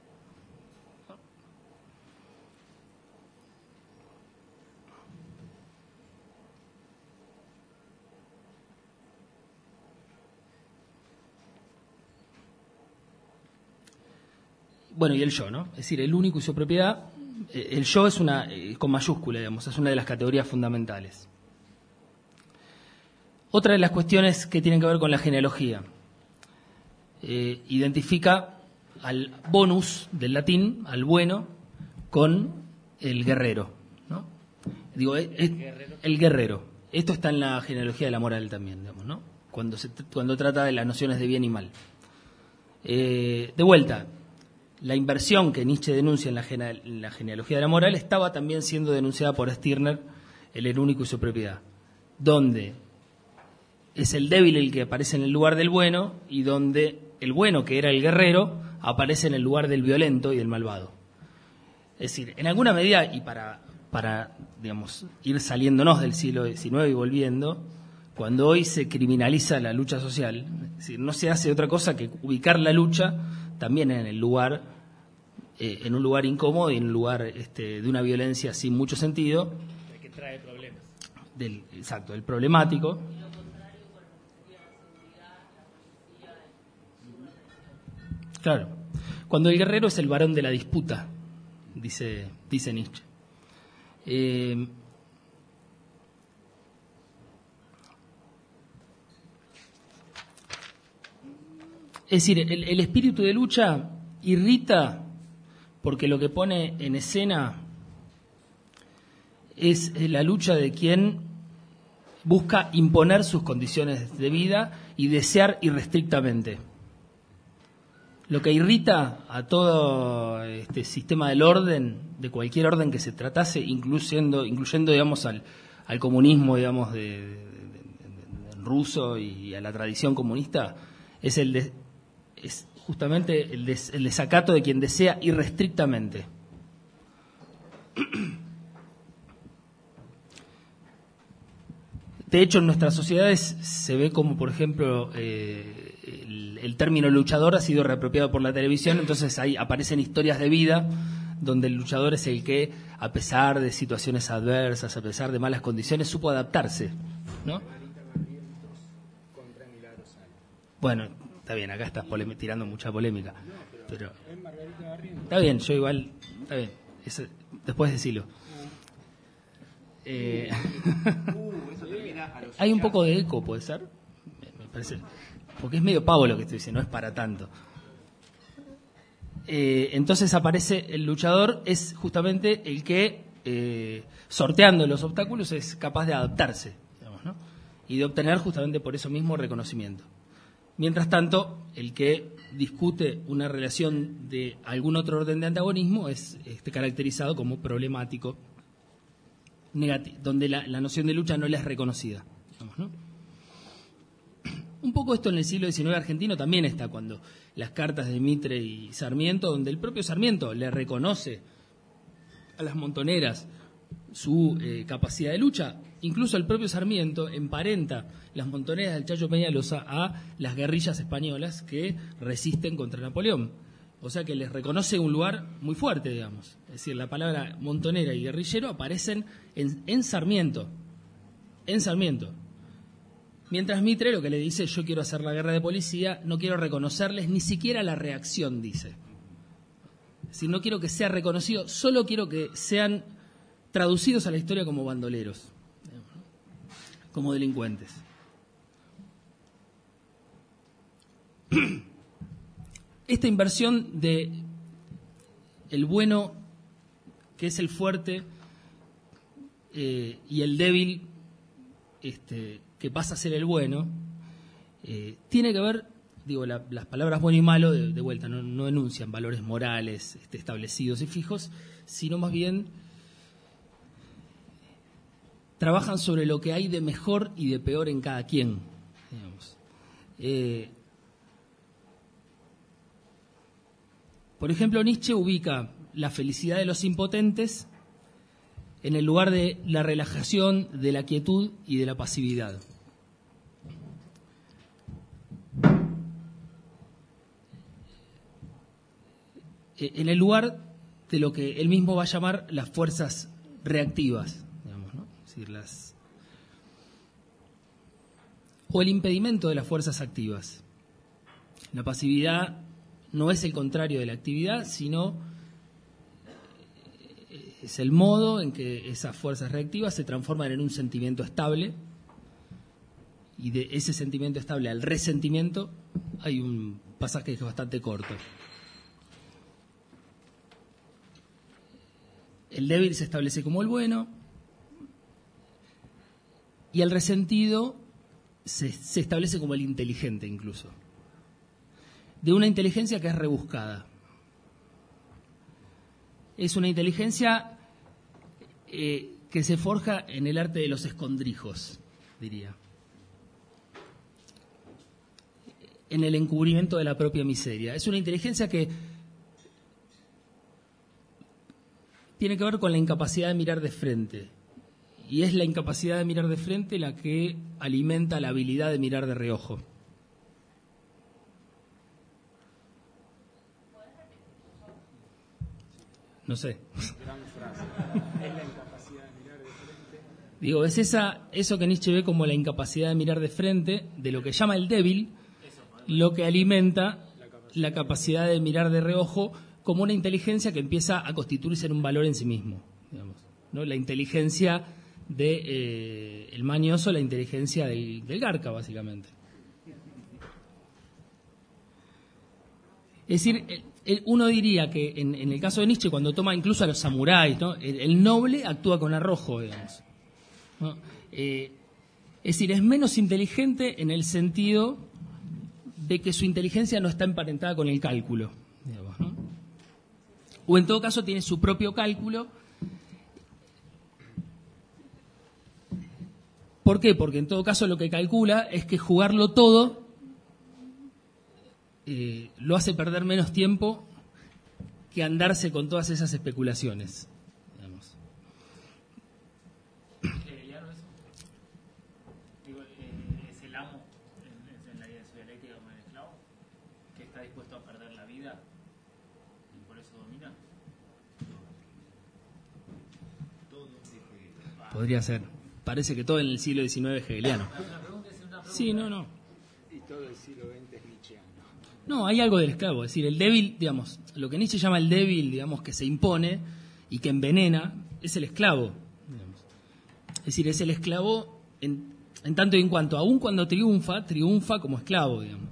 Bueno, y el yo, ¿no? Es decir, el único y su propiedad. El yo es una, con mayúscula, digamos, es una de las categorías fundamentales. Otra de las cuestiones que tienen que ver con la genealogía. Eh, identifica al bonus del latín, al bueno, con el guerrero, ¿no? Digo, es, es, el guerrero. Esto está en la genealogía de la moral también, digamos, ¿no? Cuando, se, cuando trata de las nociones de bien y mal. Eh, de vuelta, la inversión que Nietzsche denuncia en la, gene, en la genealogía de la moral estaba también siendo denunciada por Stirner, el único y su propiedad, donde es el débil el que aparece en el lugar del bueno y donde el bueno, que era el guerrero, aparece en el lugar del violento y del malvado. Es decir, en alguna medida, y para, para digamos, ir saliéndonos del siglo diecinueve y volviendo, cuando hoy se criminaliza la lucha social, es decir, no se hace otra cosa que ubicar la lucha también en el lugar, eh, en un lugar incómodo y en un lugar este, de una violencia sin mucho sentido. El que trae problemas. Del, exacto, el problemático. Claro. Cuando el guerrero es el varón de la disputa, dice, dice Nietzsche. Eh, es decir, el, el espíritu de lucha irrita porque lo que pone en escena es la lucha de quien busca imponer sus condiciones de vida y desear irrestrictamente. Lo que irrita a todo este sistema del orden, de cualquier orden que se tratase, incluyendo, incluyendo digamos, al, al comunismo, digamos, de, de, de, ruso y a la tradición comunista es el de, es justamente el, des, el desacato de quien desea irrestrictamente. De hecho, en nuestras sociedades se ve como, por ejemplo, eh, el, el término luchador ha sido reapropiado por la televisión, entonces ahí aparecen historias de vida donde el luchador es el que, a pesar de situaciones adversas, a pesar de malas condiciones, supo adaptarse, ¿no? Bueno, está bien, acá estás tirando mucha polémica, pero está bien, yo igual, está bien, eso, después decilo. Eh, hay un poco de eco, ¿puede ser? Me parece, porque es medio pavo lo que estoy diciendo, no es para tanto. Eh, entonces aparece el luchador, es justamente el que, eh, sorteando los obstáculos, es capaz de adaptarse, digamos, ¿no? Y de obtener justamente por eso mismo reconocimiento. Mientras tanto, el que discute una relación de algún otro orden de antagonismo es este, caracterizado como problemático, negativo, donde la, la noción de lucha no le es reconocida, digamos, ¿no? Un poco esto en el siglo diecinueve argentino también está, cuando las cartas de Mitre y Sarmiento, donde el propio Sarmiento le reconoce a las montoneras su eh, capacidad de lucha. Incluso el propio Sarmiento emparenta las montoneras del Chacho Peñalosa a las guerrillas españolas que resisten contra Napoleón. O sea que les reconoce un lugar muy fuerte, digamos. Es decir, la palabra montonera y guerrillero aparecen en, en Sarmiento. En Sarmiento. Mientras Mitre lo que le dice, yo quiero hacer la guerra de policía, no quiero reconocerles ni siquiera la reacción, dice. Es decir, no quiero que sea reconocido, solo quiero que sean traducidos a la historia como bandoleros, como delincuentes. Esta inversión de el bueno, que es el fuerte, eh, y el débil, este, que pasa a ser el bueno, eh, tiene que ver, digo, la, las palabras bueno y malo, de, de vuelta, no, no enuncian valores morales este, establecidos y fijos, sino más bien trabajan sobre lo que hay de mejor y de peor en cada quien, digamos. Eh, por ejemplo, Nietzsche ubica la felicidad de los impotentes en el lugar de la relajación, de la quietud y de la pasividad. En el lugar de lo que él mismo va a llamar las fuerzas reactivas, digamos, ¿no? Es decir, las... o el impedimento de las fuerzas activas. La pasividad no es el contrario de la actividad, sino es el modo en que esas fuerzas reactivas se transforman en un sentimiento estable, y de ese sentimiento estable al resentimiento hay un pasaje que es bastante corto. El débil se establece como el bueno y el resentido se, se establece como el inteligente, incluso. De una inteligencia que es rebuscada. Es una inteligencia eh, que se forja en el arte de los escondrijos, diría. En el encubrimiento de la propia miseria. Es una inteligencia que tiene que ver con la incapacidad de mirar de frente. Y es la incapacidad de mirar de frente la que alimenta la habilidad de mirar de reojo. No sé. Digo, es esa, eso que Nietzsche ve como la incapacidad de mirar de frente, de lo que llama el débil, lo que alimenta la capacidad de mirar de reojo como una inteligencia que empieza a constituirse en un valor en sí mismo, digamos, ¿no? La inteligencia de eh, el mañoso, la inteligencia del, del garca, básicamente. Es decir, el, el, uno diría que en, en el caso de Nietzsche, cuando toma incluso a los samuráis, ¿no? el, el noble actúa con arrojo, digamos, ¿no? Eh, es decir, es menos inteligente en el sentido de que su inteligencia no está emparentada con el cálculo, digamos, ¿no? O en todo caso tiene su propio cálculo ¿Por qué? Porque en todo caso lo que calcula es que jugarlo todo eh, lo hace perder menos tiempo que andarse con todas esas especulaciones. Digamos. ¿Hegeliano eso? Digo, eh, ¿es el amo en, en la idea de su dialéctica como el esclavo? ¿Que está dispuesto a perder la vida y por eso domina? Podría ser. Parece que todo en el siglo diecinueve es hegeliano. Sí, no, no. Y todo el siglo veinte es nietzscheano. No, hay algo del esclavo. Es decir, el débil, digamos, lo que Nietzsche llama el débil, digamos, que se impone y que envenena, es el esclavo. Digamos. Es decir, es el esclavo en, en tanto y en cuanto, aun cuando triunfa, triunfa como esclavo, digamos.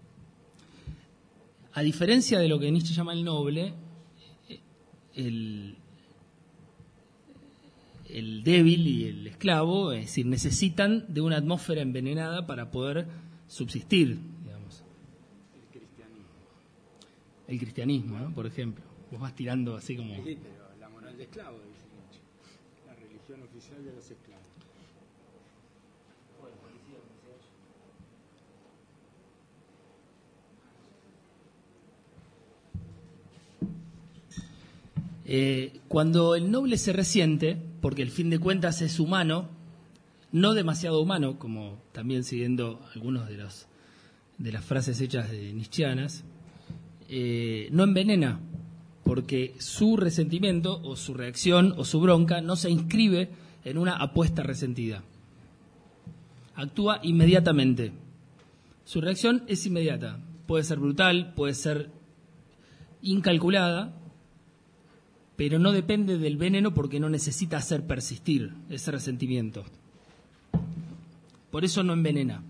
A diferencia de lo que Nietzsche llama el noble, el, el débil y el esclavo, es decir, necesitan de una atmósfera envenenada para poder subsistir, digamos. El cristianismo. El cristianismo, ¿no? Por ejemplo. Vos vas tirando así como... Sí, pero la moral de esclavo, dice Nietzsche. La religión oficial de los esclavos. Eh, cuando el noble se resiente, porque el fin de cuentas es humano, no demasiado humano, como también siguiendo algunos de los de las frases hechas de nietzscheanas, eh, no envenena, porque su resentimiento o su reacción o su bronca no se inscribe en una apuesta resentida. Actúa inmediatamente. Su reacción es inmediata. Puede ser brutal, puede ser incalculada, pero no depende del veneno porque no necesita hacer persistir ese resentimiento. Por eso no envenena.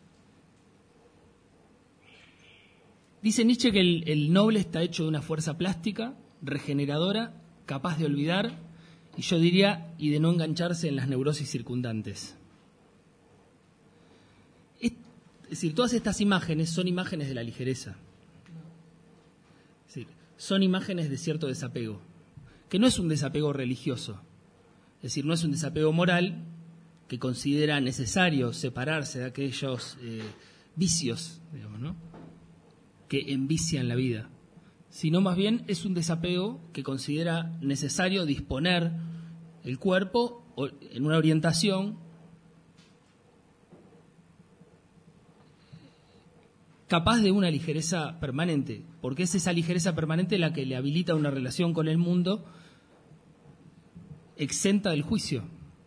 Dice Nietzsche que el, el noble está hecho de una fuerza plástica, regeneradora, capaz de olvidar, y yo diría, y de no engancharse en las neurosis circundantes. Es, es decir, todas estas imágenes son imágenes de la ligereza. Es decir, son imágenes de cierto desapego, que no es un desapego religioso, es decir, no es un desapego moral que considera necesario separarse de aquellos eh, vicios, digamos, ¿no?, que envician la vida, sino más bien es un desapego que considera necesario disponer el cuerpo en una orientación capaz de una ligereza permanente, porque es esa ligereza permanente la que le habilita una relación con el mundo exenta del juicio.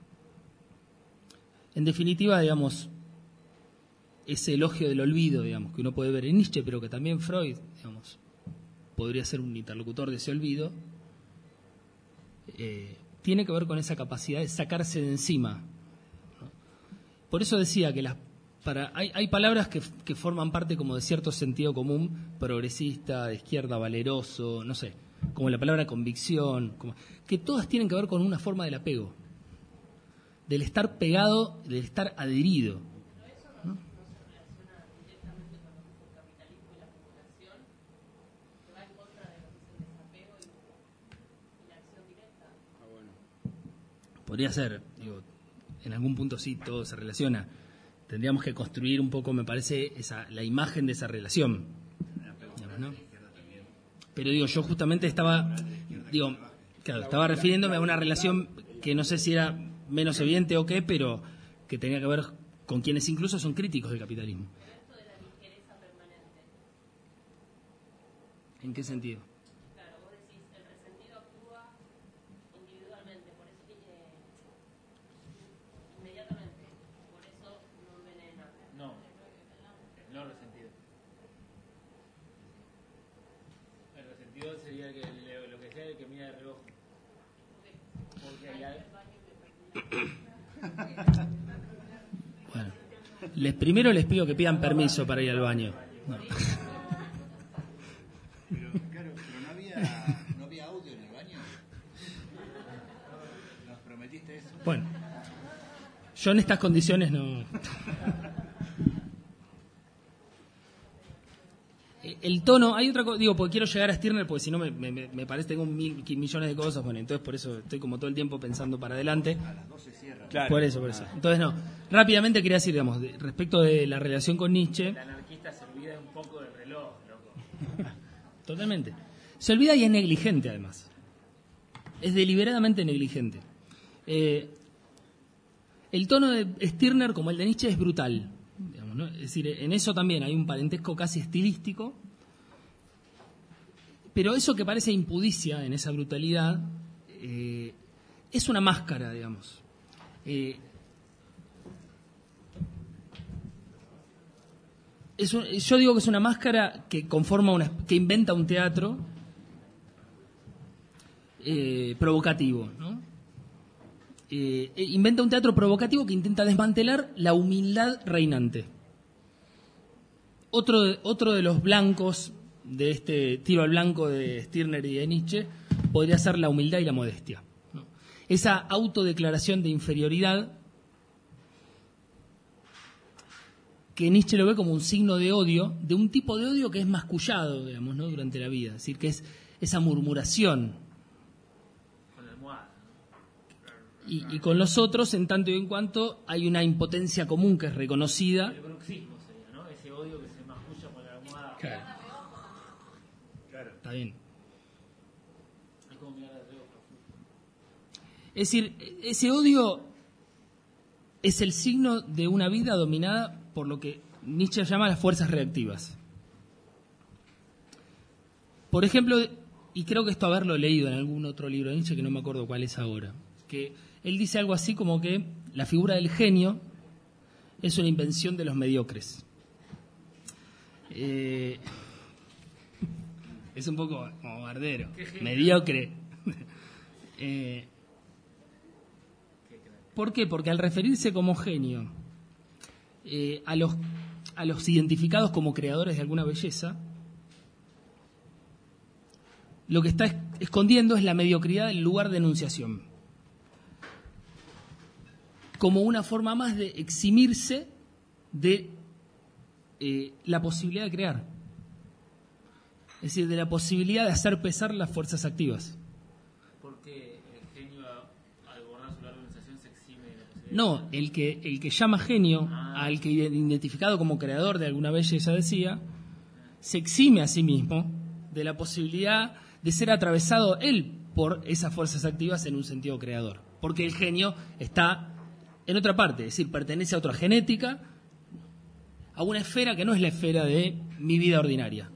En definitiva, digamos, ese elogio del olvido, digamos, que uno puede ver en Nietzsche, pero que también Freud, digamos, podría ser un interlocutor de ese olvido, eh, tiene que ver con esa capacidad de sacarse de encima, ¿no? Por eso decía que las para hay, hay palabras que, que forman parte como de cierto sentido común, progresista, de izquierda, valeroso, no sé, como la palabra convicción, como, que todas tienen que ver con una forma del apego, del estar pegado, del estar adherido. Podría ser, digo, en algún punto sí, todo se relaciona. Tendríamos que construir un poco, me parece, esa, la imagen de esa relación. ¿No? Pero digo, yo justamente estaba, digo, claro, estaba refiriéndome a una relación que no sé si era menos evidente o qué, pero que tenía que ver con quienes incluso son críticos del capitalismo. ¿En qué sentido? Sería que le, lo que sea el que mira de reojo. Porque allá... Bueno, les, primero les pido que pidan permiso para ir al baño. No. Pero, claro, pero no había, no había audio en el baño. ¿Nos prometiste eso? Bueno, yo en estas condiciones no... el tono, hay otra cosa, digo, porque quiero llegar a Stirner, porque si no me, me, me parece tengo mil millones de cosas, bueno, entonces por eso estoy como todo el tiempo pensando para adelante. A las doce cierra. Claro. Por eso, por eso. Entonces, no, rápidamente quería decir, digamos, de- respecto de la relación con Nietzsche, El anarquista se olvida un poco del reloj, loco. totalmente. Se olvida y es negligente, además. Es deliberadamente negligente. Eh, el tono de Stirner, como el de Nietzsche, es brutal. Digamos, ¿no? Es decir, en eso también hay un parentesco casi estilístico. Pero eso que parece impudicia en esa brutalidad eh, es una máscara, digamos. Eh, es un- yo digo que es una máscara que conforma una, que inventa un teatro eh, provocativo, ¿no? Eh, eh, inventa un teatro provocativo que intenta desmantelar la humildad reinante. Otro de, otro de los blancos de este tiro al blanco de Stirner y de Nietzsche podría ser la humildad y la modestia, ¿no? Esa autodeclaración de inferioridad que Nietzsche lo ve como un signo de odio, de un tipo de odio que es mascullado, digamos, ¿no? Durante la vida. Es decir, que es esa murmuración. Con la almohada. Y, y con los otros, en tanto y en cuanto hay una impotencia común que es reconocida. El bruxismo sería, ¿no? Ese odio que se masculla con la almohada. Está bien. Es como mirar de reojo. Es decir, ese odio es el signo de una vida dominada por lo que Nietzsche llama las fuerzas reactivas. Por ejemplo, y creo que esto haberlo leído en algún otro libro de Nietzsche, que no me acuerdo cuál es ahora, que él dice algo así como que la figura del genio es una invención de los mediocres. Eh, es un poco como bardero, mediocre. Eh, ¿Por qué? Porque al referirse como genio eh, a, los, a los identificados como creadores de alguna belleza, lo que está es- escondiendo es la mediocridad en lugar de enunciación, como una forma más de eximirse de eh, la posibilidad de crear, es decir, de la posibilidad de hacer pesar las fuerzas activas. Porque el genio, al borrar su larga organización, se exime de la posibilidad. No, el que, el que llama genio, al que identificado como creador de alguna belleza decía, se exime a sí mismo de la posibilidad de ser atravesado él por esas fuerzas activas en un sentido creador. Porque el genio está en otra parte, es decir, pertenece a otra genética, a una esfera que no es la esfera de mi vida ordinaria.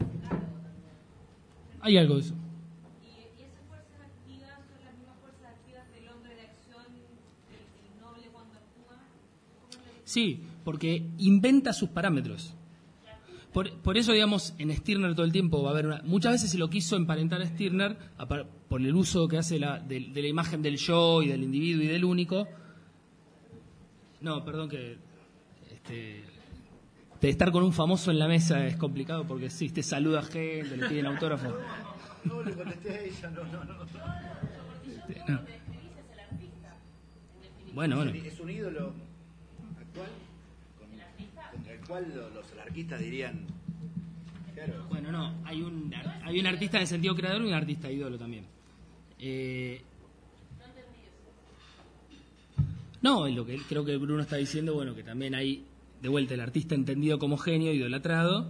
Hay algo de eso. Y, y esas fuerzas activas son las mismas fuerzas activas del hombre de acción, el, el noble cuando actúa. ¿Cómo es la- Sí, porque inventa sus parámetros. Por, por eso, digamos, en Stirner todo el tiempo va a haber una... Muchas veces se lo quiso emparentar a Stirner a par- por el uso que hace la, de, de la imagen del yo y del individuo y del único. No, perdón que... Este, de estar con un famoso en la mesa es complicado porque sí, te saluda gente, le piden autógrafo. No le contesté a ella, no, no, no. Este, no. Bueno, bueno. Es un ídolo actual con- contra el cual lo- los anarquistas dirían. Claro. Bueno, no, hay un, hay un artista en el sentido creador y un artista ídolo también. Eh, no, lo que creo que Bruno está diciendo, bueno, que también hay, de vuelta, el artista entendido como genio, idolatrado.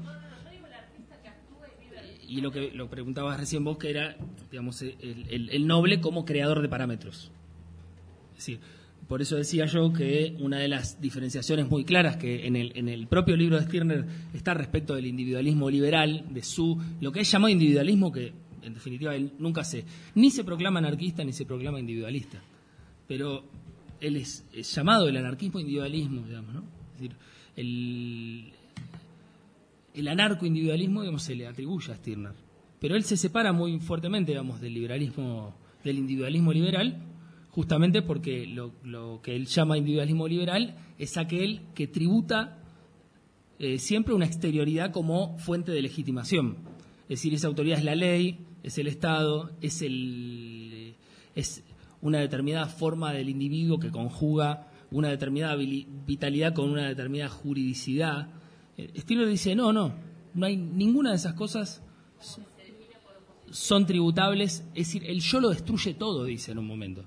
Y lo que lo preguntabas recién vos, que era, digamos, el, el- el noble como creador de parámetros. Es decir, por eso decía yo que una de las diferenciaciones muy claras que en el, en el propio libro de Stirner está respecto del individualismo liberal, de su lo que es llamado individualismo, que en definitiva él nunca se, ni se proclama anarquista ni se proclama individualista, pero él es, es llamado el anarquismo individualismo, digamos, ¿no? Es decir, el, el anarco-individualismo, digamos, se le atribuye a Stirner, pero él se separa muy fuertemente, digamos, del liberalismo, del individualismo liberal, justamente porque lo, lo que él llama individualismo liberal es aquel que tributa eh, siempre una exterioridad como fuente de legitimación. Es decir, esa autoridad es la ley, es el Estado, es, el, es una determinada forma del individuo que conjuga una determinada vili- vitalidad con una determinada juridicidad. Eh, Stirner dice, no, no, No hay ninguna de esas cosas son tributables. Es decir, el yo lo destruye todo, dice en un momento.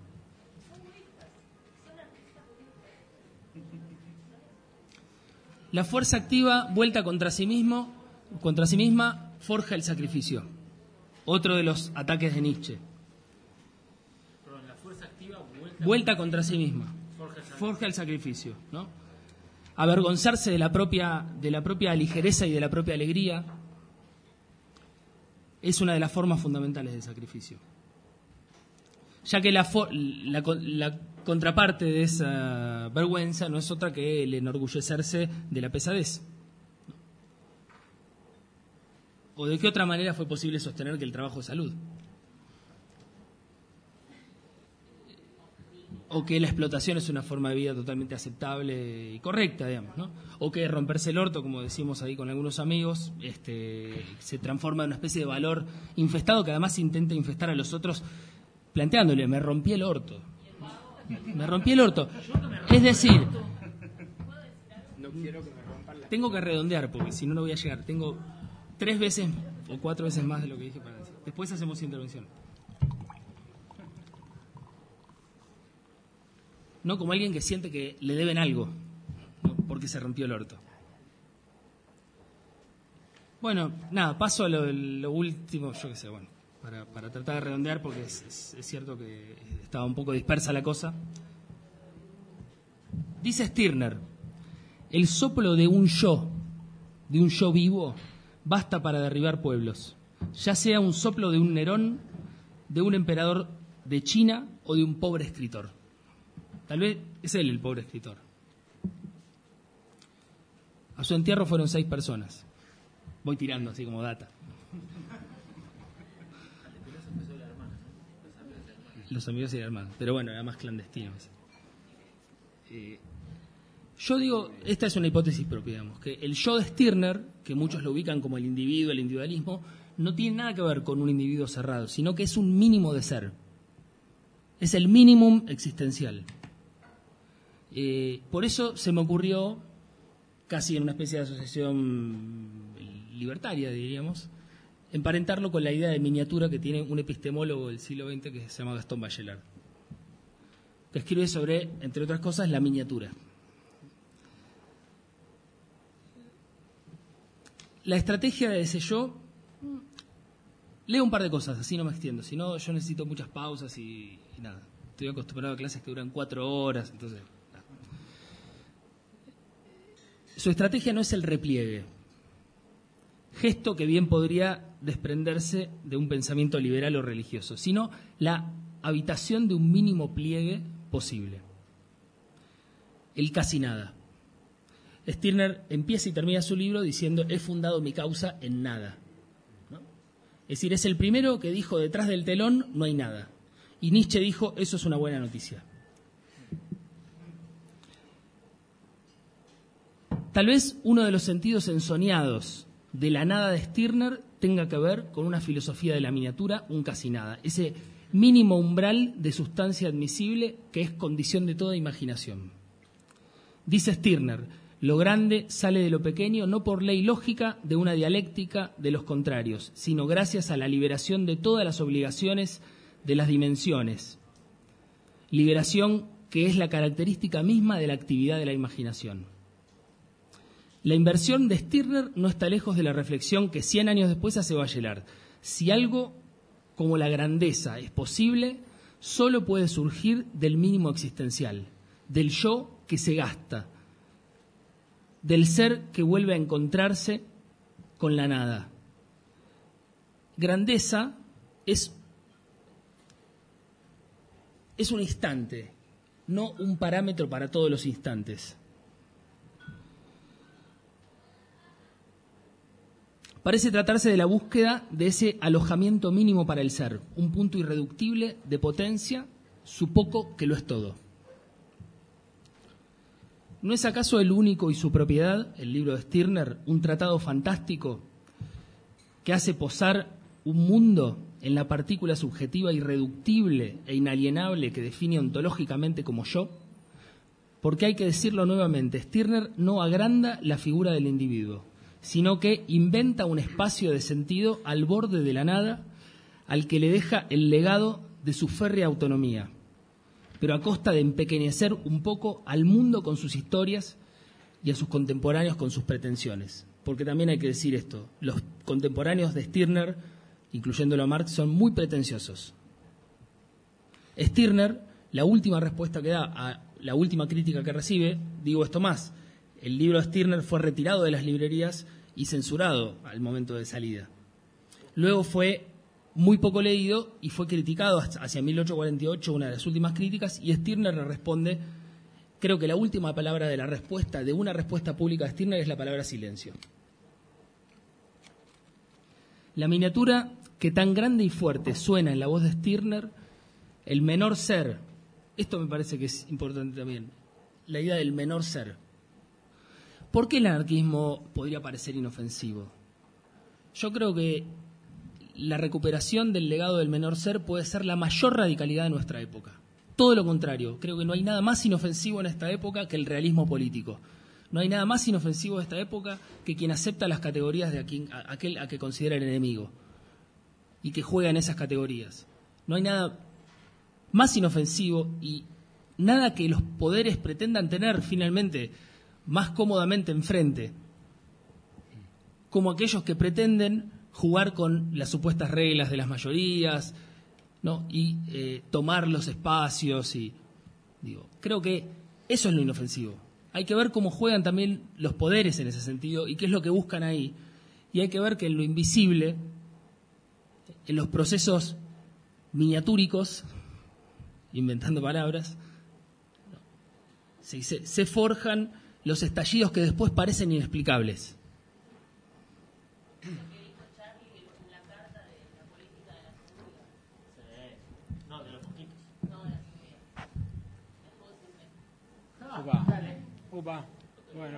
La fuerza activa, vuelta contra sí mismo, contra sí misma, forja el sacrificio. Otro de los ataques de Nietzsche. Perdón, la fuerza activa vuelta, Vuelta contra sí misma, forja el forja el sacrificio, ¿no? Avergonzarse de la propia, de la propia ligereza y de la propia alegría es una de las formas fundamentales del sacrificio. Ya que la, fo- la, la contraparte de esa vergüenza no es otra que el enorgullecerse de la pesadez. ¿O de qué otra manera fue posible sostener que el trabajo es salud? O que la explotación es una forma de vida totalmente aceptable y correcta, digamos, ¿no? O que romperse el orto, como decimos ahí con algunos amigos, este, se transforma en una especie de valor infestado que además intenta infestar a los otros planteándole, me rompí el orto. Me rompí el orto. Es decir, tengo que redondear porque si no, no voy a llegar. Tengo tres veces o cuatro veces más de lo que dije para decir. Después hacemos intervención. No como alguien que siente que le deben algo, ¿no? Porque se rompió el orto. Bueno, nada, paso a lo, lo último, yo qué sé, bueno, para, para tratar de redondear, porque es, es, es cierto que estaba un poco dispersa la cosa. Dice Stirner, el soplo de un yo, de un yo vivo, basta para derribar pueblos, ya sea un soplo de un Nerón, de un emperador de China o de un pobre escritor. Tal vez es él el pobre escritor. A su entierro fueron seis personas. Voy tirando así como data. Los amigos y la hermana. Pero bueno, era más clandestino. Eh, yo digo, esta es una hipótesis propia, digamos, que el yo de Stirner, que muchos lo ubican como el individuo, el individualismo, no tiene nada que ver con un individuo cerrado, sino que es un mínimo de ser. Es el mínimum existencial. Eh, por eso se me ocurrió, casi en una especie de asociación libertaria, diríamos, emparentarlo con la idea de miniatura que tiene un epistemólogo del siglo veinte que se llama Gastón Bachelard, que escribe sobre, entre otras cosas, la miniatura. La estrategia de ese yo, leo un par de cosas, así no me extiendo, si no yo necesito muchas pausas y, y nada. Estoy acostumbrado a clases que duran cuatro horas, entonces... Su estrategia no es el repliegue, gesto que bien podría desprenderse de un pensamiento liberal o religioso, sino la habitación de un mínimo pliegue posible. El casi nada. Stirner empieza y termina su libro diciendo, he fundado mi causa en nada. ¿No? Es decir, es el primero que dijo, detrás del telón no hay nada. Y Nietzsche dijo, eso es una buena noticia. Tal vez uno de los sentidos ensoñados de la nada de Stirner tenga que ver con una filosofía de la miniatura, un casi nada. Ese mínimo umbral de sustancia admisible que es condición de toda imaginación. Dice Stirner, lo grande sale de lo pequeño no por ley lógica de una dialéctica de los contrarios, sino gracias a la liberación de todas las obligaciones de las dimensiones. Liberación que es la característica misma de la actividad de la imaginación. La inversión de Stirner no está lejos de la reflexión que cien años después hace Bachelard. Si algo como la grandeza es posible, solo puede surgir del mínimo existencial, del yo que se gasta, del ser que vuelve a encontrarse con la nada. Grandeza es, es un instante, no un parámetro para todos los instantes. Parece tratarse de la búsqueda de ese alojamiento mínimo para el ser, un punto irreductible de potencia, su poco que lo es todo. ¿No es acaso El único y su propiedad, el libro de Stirner, un tratado fantástico que hace posar un mundo en la partícula subjetiva irreductible e inalienable que define ontológicamente como yo? Porque hay que decirlo nuevamente, Stirner no agranda la figura del individuo, sino que inventa un espacio de sentido al borde de la nada, al que le deja el legado de su férrea autonomía, pero a costa de empequeñecer un poco al mundo con sus historias y a sus contemporáneos con sus pretensiones. Porque también hay que decir esto, los contemporáneos de Stirner, incluyéndolo a Marx, son muy pretenciosos. Stirner, la última respuesta que da a la última crítica que recibe, digo esto más, el libro de Stirner fue retirado de las librerías y censurado al momento de salida. Luego fue muy poco leído y fue criticado hacia mil ochocientos cuarenta y ocho, una de las últimas críticas, y Stirner le responde, creo que la última palabra de la respuesta, de una respuesta pública de Stirner, es la palabra silencio. La miniatura que tan grande y fuerte suena en la voz de Stirner, el menor ser, esto me parece que es importante también, la idea del menor ser. ¿Por qué el anarquismo podría parecer inofensivo? Yo creo que la recuperación del legado del menor ser puede ser la mayor radicalidad de nuestra época. Todo lo contrario, creo que no hay nada más inofensivo en esta época que el realismo político. No hay nada más inofensivo en esta época que quien acepta las categorías de a quien, a aquel a que considera el enemigo y que juega en esas categorías. No hay nada más inofensivo y nada que los poderes pretendan tener finalmente más cómodamente enfrente, como aquellos que pretenden jugar con las supuestas reglas de las mayorías, ¿no? y eh, tomar los espacios. Y digo, creo que eso es lo inofensivo. Hay que ver cómo juegan también los poderes en ese sentido y qué es lo que buscan ahí. Y hay que ver que en lo invisible, en los procesos miniatúricos, inventando palabras, se, se, se forjan los estallidos que después parecen inexplicables. Upa, upa, bueno.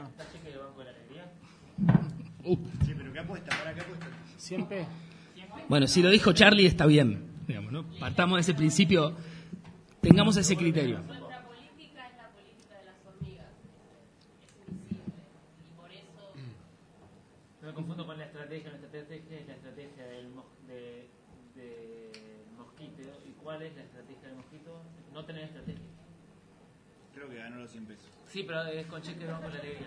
Uh. Sí, pero ¿qué apuesta? ¿Para qué apuesta? Siempre. Bueno, si lo dijo Charlie está bien, digamos, ¿no? Partamos de ese principio, tengamos ese criterio. Nuestra política es la política de las hormigas, es invisible y por eso. Yo me confundo con la estrategia, la estrategia es la estrategia del mos, de, de mosquito. ¿Y cuál es la estrategia del mosquito? No tener estrategia. Creo que ganó los cien pesos. Sí, pero es con cheque vamos con la alegría.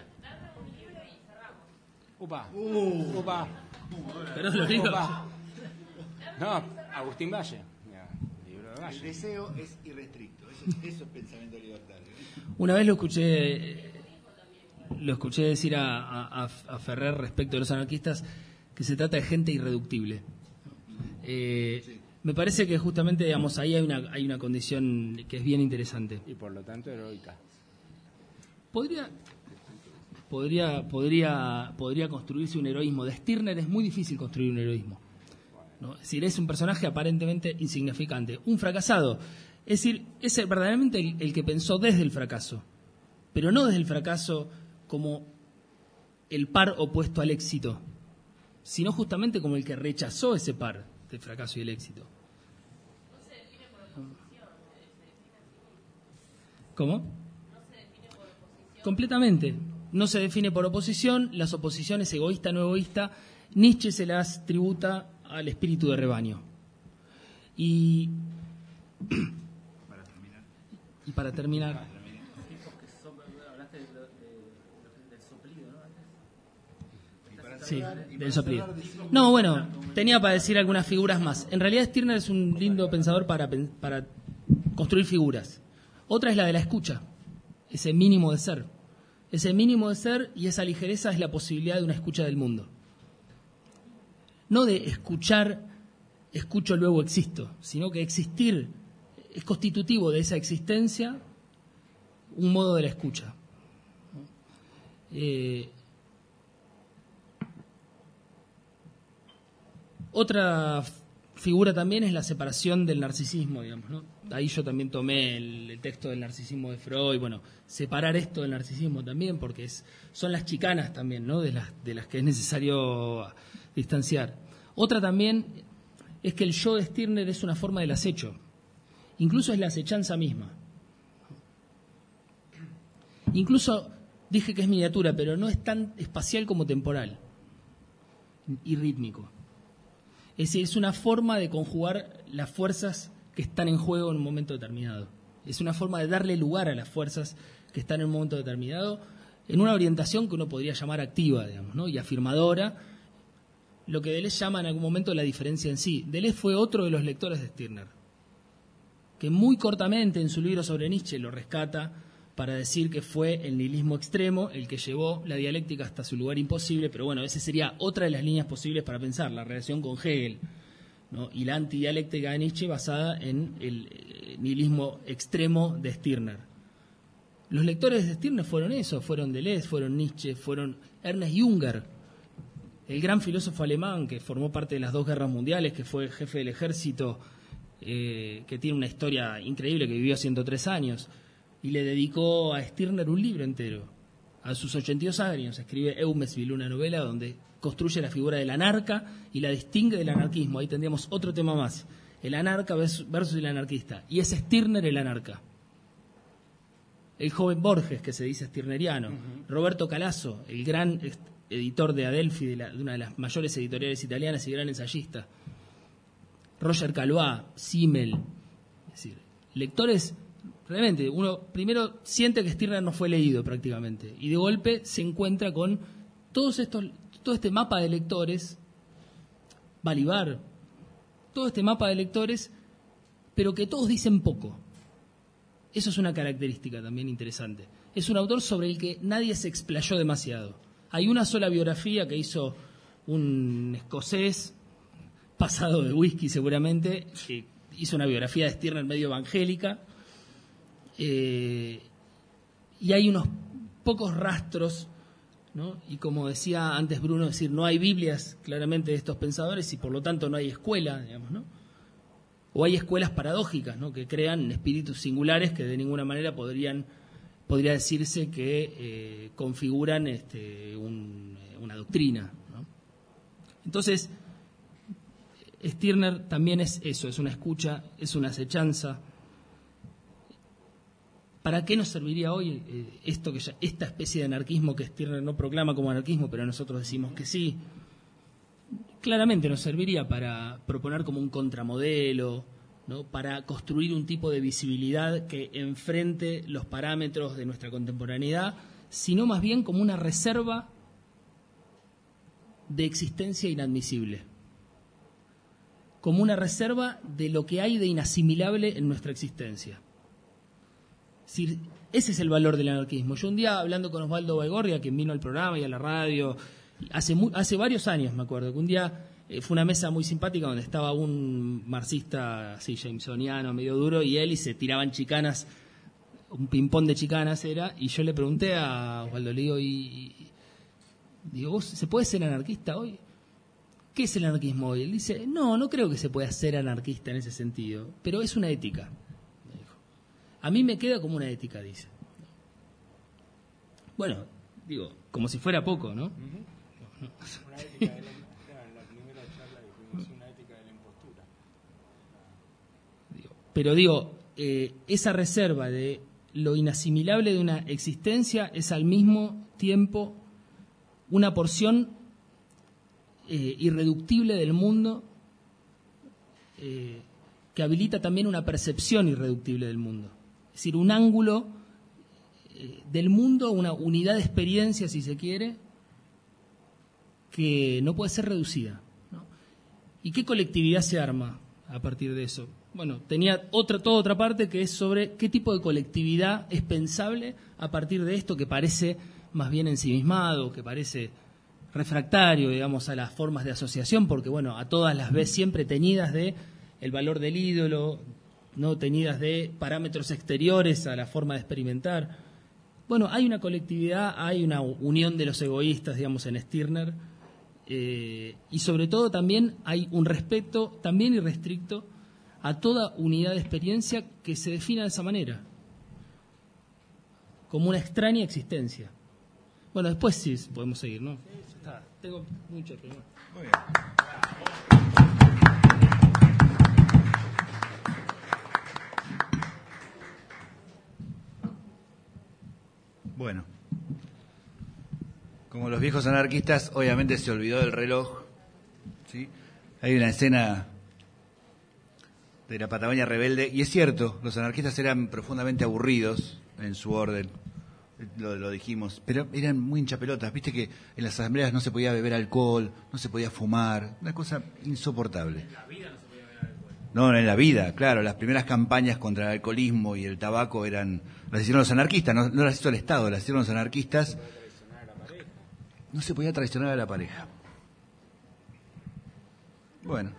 Upa, Uh. upa, Pero los libros, upa. No, Agustín Valle. Mira, libro de El Valle. deseo es irrestricto. Eso, eso es pensamiento libertario. una vez lo escuché, lo escuché decir a, a, a Ferrer respecto de los anarquistas que se trata de gente irreductible. Eh, Sí. Me parece que justamente, digamos, ahí hay una, hay una condición que es bien interesante. Y por lo tanto heroica. Podría, podría, podría, podría construirse un heroísmo. De Stirner es muy difícil construir un heroísmo, ¿no? Es decir, es un personaje aparentemente insignificante, un fracasado. Es decir, es verdaderamente el, el que pensó desde el fracaso, pero no desde el fracaso como el par opuesto al éxito, sino justamente como el que rechazó ese par del fracaso y el éxito. ¿Cómo? Completamente. No se define por oposición, las oposiciones egoísta no egoísta, Nietzsche se las tributa al espíritu de rebaño. Y Para terminar. Y para terminar, Hablaste de, de, de, del soplido, ¿no? Y para sí, cerrar- y del para soplido. cerrar, decimos- No, bueno, tenía para decir algunas figuras más. En realidad Stirner es un lindo pensador para, pen- para construir figuras. Otra es la de la escucha, ese mínimo de ser. Ese mínimo de ser y esa ligereza es la posibilidad de una escucha del mundo. No de escuchar, escucho luego existo, sino que existir es constitutivo de esa existencia un modo de la escucha. Eh, otra f- figura también es la separación del narcisismo, digamos, ¿no? Ahí yo también tomé el, el texto del narcisismo de Freud, bueno, separar esto del narcisismo también, porque es, son las chicanas también, ¿no? De las, de las que es necesario distanciar. Otra también es que el yo de Stirner es una forma del acecho, incluso es la acechanza misma. Incluso dije que es miniatura, pero no es tan espacial como temporal. y rítmico. Es decir, es una forma de conjugar las fuerzas que están en juego en un momento determinado. Es una forma de darle lugar a las fuerzas que están en un momento determinado en una orientación que uno podría llamar activa, digamos, ¿no? Y afirmadora, lo que Deleuze llama en algún momento la diferencia en sí. Deleuze fue otro de los lectores de Stirner, que muy cortamente en su libro sobre Nietzsche lo rescata para decir que fue el nihilismo extremo el que llevó la dialéctica hasta su lugar imposible, pero bueno, esa sería otra de las líneas posibles para pensar, la relación con Hegel, ¿no? Y la antidialéctica de Nietzsche basada en el nihilismo extremo de Stirner. Los lectores de Stirner fueron eso, fueron Deleuze, fueron Nietzsche, fueron Ernest Junger, el gran filósofo alemán que formó parte de las dos guerras mundiales, que fue jefe del ejército, eh, que tiene una historia increíble, que vivió ciento tres años, y le dedicó a Stirner un libro entero. A sus ochenta y dos años escribe Eumesville, una novela donde construye la figura del anarca y la distingue del anarquismo. Ahí tendríamos otro tema más, el anarca versus el anarquista, y es Stirner el anarca. El joven Borges, que se dice stirneriano, uh-huh. Roberto Calasso, el gran editor de Adelphi, de, la, de una de las mayores editoriales italianas y gran ensayista, Roger Calois, Simmel, es decir, lectores, realmente, uno primero siente que Stirner no fue leído prácticamente, y de golpe se encuentra con todos estos, todo este mapa de lectores, Balibar, todo este mapa de lectores, pero que todos dicen poco. Eso es una característica también interesante. Es un autor sobre el que nadie se explayó demasiado. Hay una sola biografía que hizo un escocés, pasado de whisky seguramente, que hizo una biografía de Stirner medio evangélica, eh, y hay unos pocos rastros, ¿no? Y como decía antes Bruno, es decir, no hay Biblias claramente de estos pensadores y por lo tanto no hay escuela, digamos, ¿no? O hay escuelas paradójicas, ¿no? Que crean espíritus singulares que de ninguna manera podrían, podría decirse que eh, configuran este, un, una doctrina, ¿no? Entonces, Stirner también es eso, es una escucha, es una acechanza. ¿Para qué nos serviría hoy eh, esto que ya, esta especie de anarquismo que Stirner no proclama como anarquismo, pero nosotros decimos que sí? Claramente nos serviría para proponer como un contramodelo, ¿no? Para construir un tipo de visibilidad que enfrente los parámetros de nuestra contemporaneidad, sino más bien como una reserva de existencia inadmisible, como una reserva de lo que hay de inasimilable en nuestra existencia. Es decir, ese es el valor del anarquismo. Yo un día, hablando con Osvaldo Baigorria, quien vino al programa y a la radio, hace, mu- hace varios años, me acuerdo, que un día eh, fue una mesa muy simpática donde estaba un marxista así, jamesoniano, medio duro, y él, y se tiraban chicanas, un ping-pong de chicanas era, y yo le pregunté a Osvaldo, le digo, y, y, digo, ¿vos se puede ser anarquista hoy? ¿Qué es el anarquismo hoy? Él dice, no, no creo que se pueda ser anarquista en ese sentido, pero es una ética. A mí me queda como una ética, dice. Bueno, digo, como si fuera poco, ¿no? Uh-huh. No. Una ética de la, en la primera charla dijimos una ética de la impostura. Digo, pero digo, eh, esa reserva de lo inasimilable de una existencia es al mismo tiempo una porción eh, irreductible del mundo eh, que habilita también una percepción irreductible del mundo. Es decir, un ángulo eh, del mundo, una unidad de experiencia, si se quiere, que no puede ser reducida, ¿no? ¿Y qué colectividad se arma a partir de eso? Bueno, tenía otra, toda otra parte que es sobre qué tipo de colectividad es pensable a partir de esto que parece más bien ensimismado, que parece refractario, digamos, a las formas de asociación, porque, bueno, a todas las ves siempre teñidas de el valor del ídolo, no teñidas de parámetros exteriores a la forma de experimentar. Bueno, hay una colectividad, hay una unión de los egoístas, digamos, en Stirner, eh, y sobre todo también hay un respeto también irrestricto a toda unidad de experiencia que se defina de esa manera, como una extraña existencia. Bueno, después sí podemos seguir, ¿no? Ya está. Tengo mucho que... Muy bien. Bueno, como los viejos anarquistas, obviamente se olvidó del reloj ¿sí? Hay una escena de la Patagonia rebelde, y es cierto, los anarquistas eran profundamente aburridos en su orden, lo, lo dijimos, pero eran muy hinchapelotas. Viste que en las asambleas no se podía beber alcohol, no se podía fumar, una cosa insoportable. En la vida no se podía beber alcohol. No, en la vida, claro, las primeras campañas contra el alcoholismo y el tabaco eran, las hicieron los anarquistas, no, no las hizo el Estado, las hicieron los anarquistas. No se podía traicionar a la pareja. Bueno,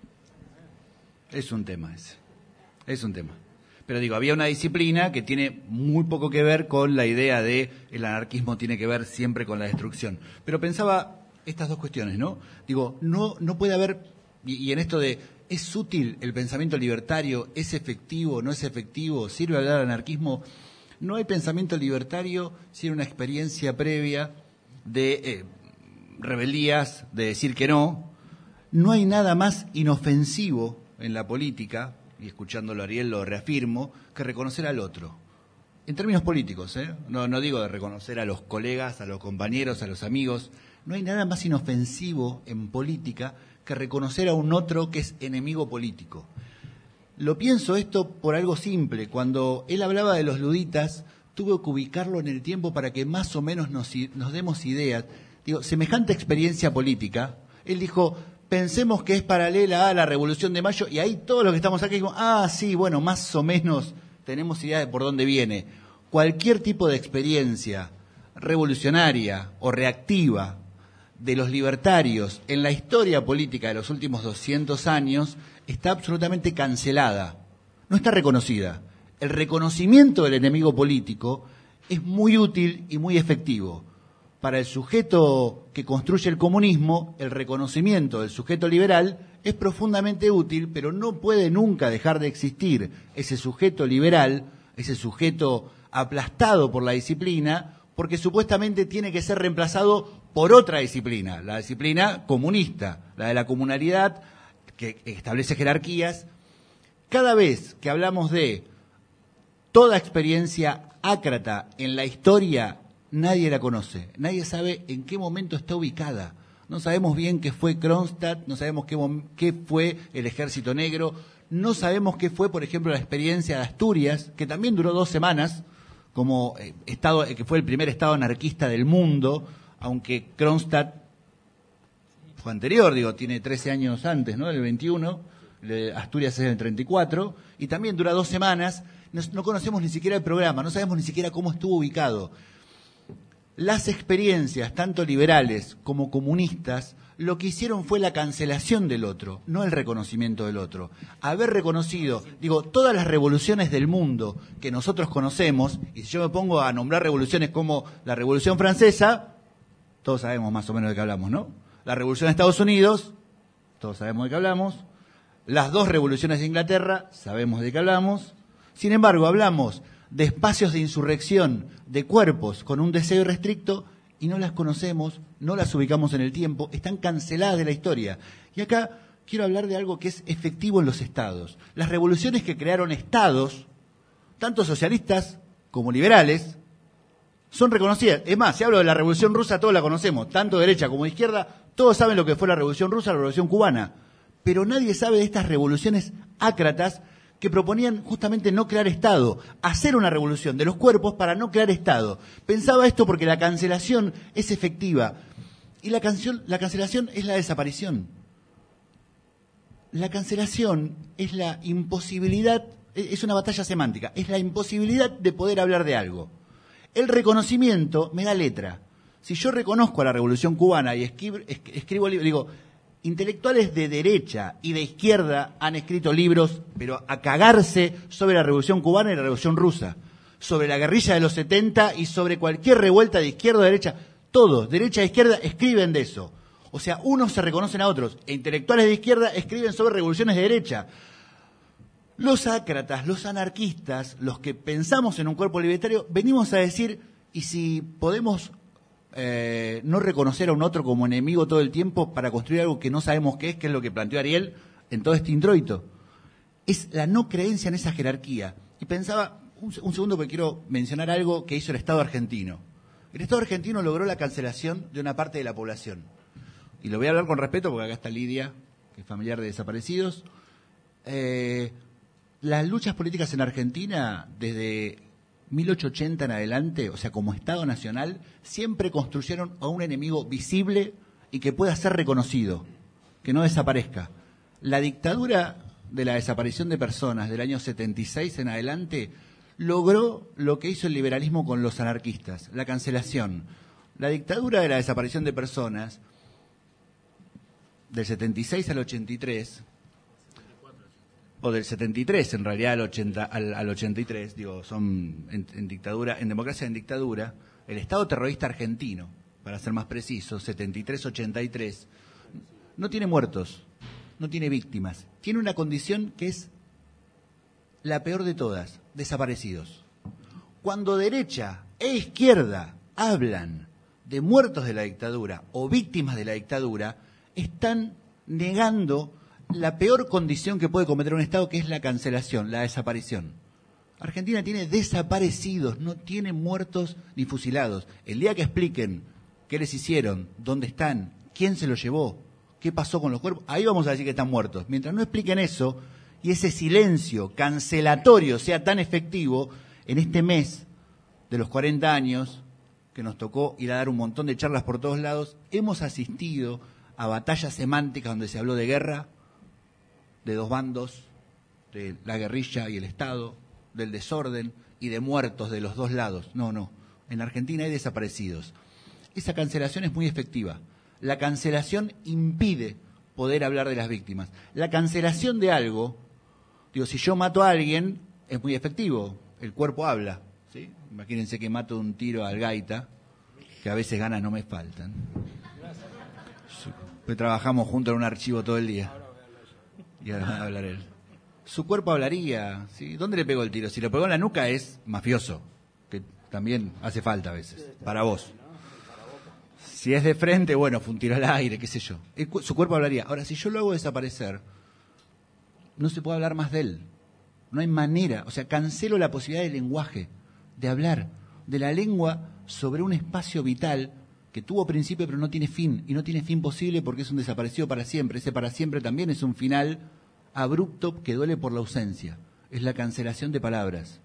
es un tema ese, es un tema. Pero digo, había una disciplina que tiene muy poco que ver con la idea de el anarquismo tiene que ver siempre con la destrucción. Pero pensaba estas dos cuestiones, ¿no? Digo, no, no puede haber, y, y en esto de, ¿es útil el pensamiento libertario? ¿Es efectivo? ¿No es efectivo? ¿Sirve hablar de anarquismo? No hay pensamiento libertario sin una experiencia previa de eh, rebeldías, de decir que no. No hay nada más inofensivo en la política, y escuchándolo a Ariel lo reafirmo, que reconocer al otro. En términos políticos, ¿eh? No, no digo de reconocer a los colegas, a los compañeros, a los amigos. No hay nada más inofensivo en política que reconocer a un otro que es enemigo político. Lo pienso esto por algo simple. Cuando él hablaba de los luditas, tuve que ubicarlo en el tiempo para que más o menos nos, nos demos ideas. Digo, semejante experiencia política, él dijo, pensemos que es paralela a la Revolución de Mayo, y ahí todos los que estamos aquí dijimos, ah, sí, bueno, más o menos tenemos idea de por dónde viene. Cualquier tipo de experiencia revolucionaria o reactiva de los libertarios en la historia política de los últimos doscientos años está absolutamente cancelada, no está reconocida. El reconocimiento del enemigo político es muy útil y muy efectivo. Para el sujeto que construye el comunismo, el reconocimiento del sujeto liberal es profundamente útil, pero no puede nunca dejar de existir ese sujeto liberal, ese sujeto aplastado por la disciplina, porque supuestamente tiene que ser reemplazado por otra disciplina, la disciplina comunista, la de la comunalidad, que establece jerarquías. Cada vez que hablamos de toda experiencia ácrata en la historia, nadie la conoce, nadie sabe en qué momento está ubicada. No sabemos bien qué fue Kronstadt, no sabemos qué, qué fue el Ejército Negro, no sabemos qué fue, por ejemplo, la experiencia de Asturias, que también duró dos semanas, como eh, estado, eh, que fue el primer estado anarquista del mundo, aunque Kronstadt fue anterior, digo, tiene trece años antes, ¿no? El veintiuno, Asturias es el treinta y cuatro, y también dura dos semanas, no, no conocemos ni siquiera el programa, no sabemos ni siquiera cómo estuvo ubicado. Las experiencias, tanto liberales como comunistas, lo que hicieron fue la cancelación del otro, no el reconocimiento del otro. Haber reconocido, digo, todas las revoluciones del mundo que nosotros conocemos, y si yo me pongo a nombrar revoluciones como la Revolución Francesa, todos sabemos más o menos de qué hablamos, ¿no? La Revolución de Estados Unidos, todos sabemos de qué hablamos. Las dos revoluciones de Inglaterra, sabemos de qué hablamos. Sin embargo, hablamos de espacios de insurrección, de cuerpos con un deseo irrestricto, y no las conocemos, no las ubicamos en el tiempo, están canceladas de la historia. Y acá quiero hablar de algo que es efectivo en los estados. Las revoluciones que crearon estados, tanto socialistas como liberales, son reconocidas. Es más, si hablo de la Revolución Rusa, todos la conocemos, tanto derecha como izquierda, todos saben lo que fue la Revolución Rusa, la Revolución Cubana, pero nadie sabe de estas revoluciones ácratas que proponían justamente no crear Estado, hacer una revolución de los cuerpos para no crear Estado. Pensaba esto porque la cancelación es efectiva, y la, canción, la cancelación es la desaparición. La cancelación es la imposibilidad, es una batalla semántica, es la imposibilidad de poder hablar de algo. El reconocimiento me da letra. Si yo reconozco a la Revolución Cubana y escribo, escribo libros, digo, intelectuales de derecha y de izquierda han escrito libros, pero a cagarse sobre la Revolución Cubana y la Revolución Rusa, sobre la guerrilla de los setenta y sobre cualquier revuelta de izquierda o de derecha. Todos, derecha e izquierda, escriben de eso. O sea, unos se reconocen a otros, e intelectuales de izquierda escriben sobre revoluciones de derecha. Los ácratas, los anarquistas, los que pensamos en un cuerpo libertario, venimos a decir, ¿y si podemos eh, no reconocer a un otro como enemigo todo el tiempo para construir algo que no sabemos qué es, que es lo que planteó Ariel en todo este introito? Es la no creencia en esa jerarquía. Y pensaba, un, un segundo porque quiero mencionar algo que hizo el Estado argentino. El Estado argentino logró la cancelación de una parte de la población. y lo voy a hablar con respeto porque acá está Lidia, que es familiar de desaparecidos. Eh, las luchas políticas en Argentina, desde mil ochocientos ochenta en adelante, o sea, como Estado Nacional, siempre construyeron a un enemigo visible y que pueda ser reconocido, que no desaparezca. La dictadura de la desaparición de personas del año setenta y seis en adelante logró lo que hizo el liberalismo con los anarquistas, la cancelación. La dictadura de la desaparición de personas del setenta y seis al ochenta y tres, o del setenta y tres en realidad al, ochenta, al, al ochenta y tres, digo, son en, en dictadura, en democracia en dictadura, el Estado terrorista argentino, para ser más preciso, setenta y tres ochenta y tres, no tiene muertos, no tiene víctimas, tiene una condición que es la peor de todas, desaparecidos. Cuando derecha e izquierda hablan de muertos de la dictadura o víctimas de la dictadura, están negando la peor condición que puede cometer un Estado, que es la cancelación, la desaparición. Argentina tiene desaparecidos, no tiene muertos ni fusilados. El día que expliquen qué les hicieron, dónde están, quién se los llevó, qué pasó con los cuerpos, ahí vamos a decir que están muertos. Mientras no expliquen eso y ese silencio cancelatorio sea tan efectivo, en este mes de los cuarenta años que nos tocó ir a dar un montón de charlas por todos lados, hemos asistido a batallas semánticas donde se habló de guerra, de dos bandos, de la guerrilla y el Estado, del desorden y de muertos de los dos lados. No, no. En Argentina hay desaparecidos. Esa cancelación es muy efectiva. La cancelación impide poder hablar de las víctimas. La cancelación de algo, digo, si yo mato a alguien, es muy efectivo. El cuerpo habla, ¿sí? Imagínense que mato un tiro al gaita, que a veces ganas no me faltan. Pues trabajamos juntos en un archivo todo el día. Y ahora va a hablar él. Su cuerpo hablaría, ¿sí? ¿Dónde le pegó el tiro? Si lo pegó en la nuca es mafioso, que también hace falta a veces, para vos. Si es de frente, bueno, fue un tiro al aire, qué sé yo. El, su cuerpo hablaría. Ahora, si yo lo hago desaparecer, no se puede hablar más de él. No hay manera, o sea, cancelo la posibilidad del lenguaje, de hablar, de la lengua sobre un espacio vital que tuvo principio pero no tiene fin, y no tiene fin posible porque es un desaparecido para siempre. Ese para siempre también es un final abrupto que duele por la ausencia. Es la cancelación de palabras.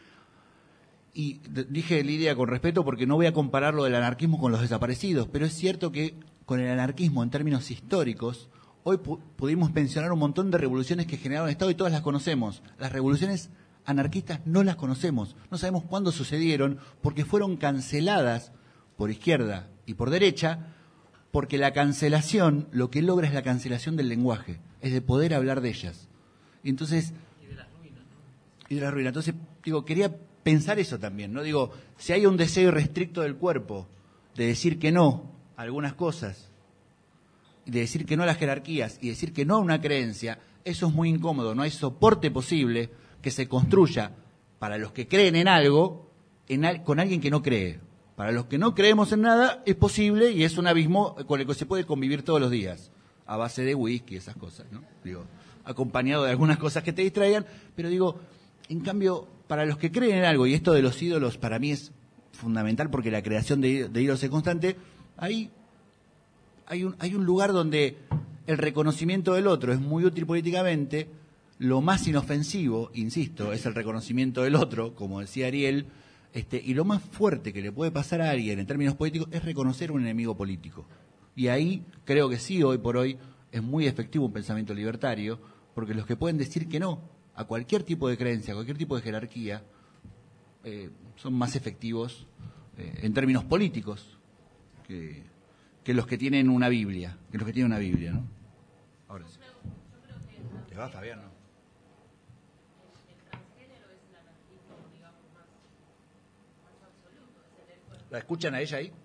Y dije, Lidia, con respeto, porque no voy a comparar lo del anarquismo con los desaparecidos, pero es cierto que con el anarquismo en términos históricos, hoy pu- pudimos mencionar un montón de revoluciones que generaron Estado y todas las conocemos. Las revoluciones anarquistas no las conocemos, no sabemos cuándo sucedieron, porque fueron canceladas por izquierda y por derecha, porque la cancelación lo que logra es la cancelación del lenguaje, es de poder hablar de ellas. Y entonces... Y de las ruinas, ¿no? Y de las ruinas. Entonces, digo, quería pensar eso también, ¿no? Digo, si hay un deseo irrestricto del cuerpo de decir que no a algunas cosas, de decir que no a las jerarquías y decir que no a una creencia, eso es muy incómodo, no hay soporte posible que se construya para los que creen en algo en al, con alguien que no cree. Para los que no creemos en nada es posible y es un abismo con el que se puede convivir todos los días, a base de whisky, esas cosas, ¿no? Digo, acompañado de algunas cosas que te distraigan, pero digo, en cambio, para los que creen en algo, y esto de los ídolos para mí es fundamental porque la creación de, de ídolos es constante, ahí hay un, hay un lugar donde el reconocimiento del otro es muy útil políticamente. Lo más inofensivo, insisto, es el reconocimiento del otro, como decía Ariel, este, y lo más fuerte que le puede pasar a alguien en términos políticos es reconocer un enemigo político. Y ahí creo que sí, hoy por hoy, es muy efectivo un pensamiento libertario, porque los que pueden decir que no a cualquier tipo de creencia, a cualquier tipo de jerarquía, eh, son más efectivos eh, en términos políticos que, que los que tienen una Biblia, que los que tienen una Biblia, ¿no? Ahora sí. ¿Te va, Fabián, no? ¿La escuchan a ella ahí?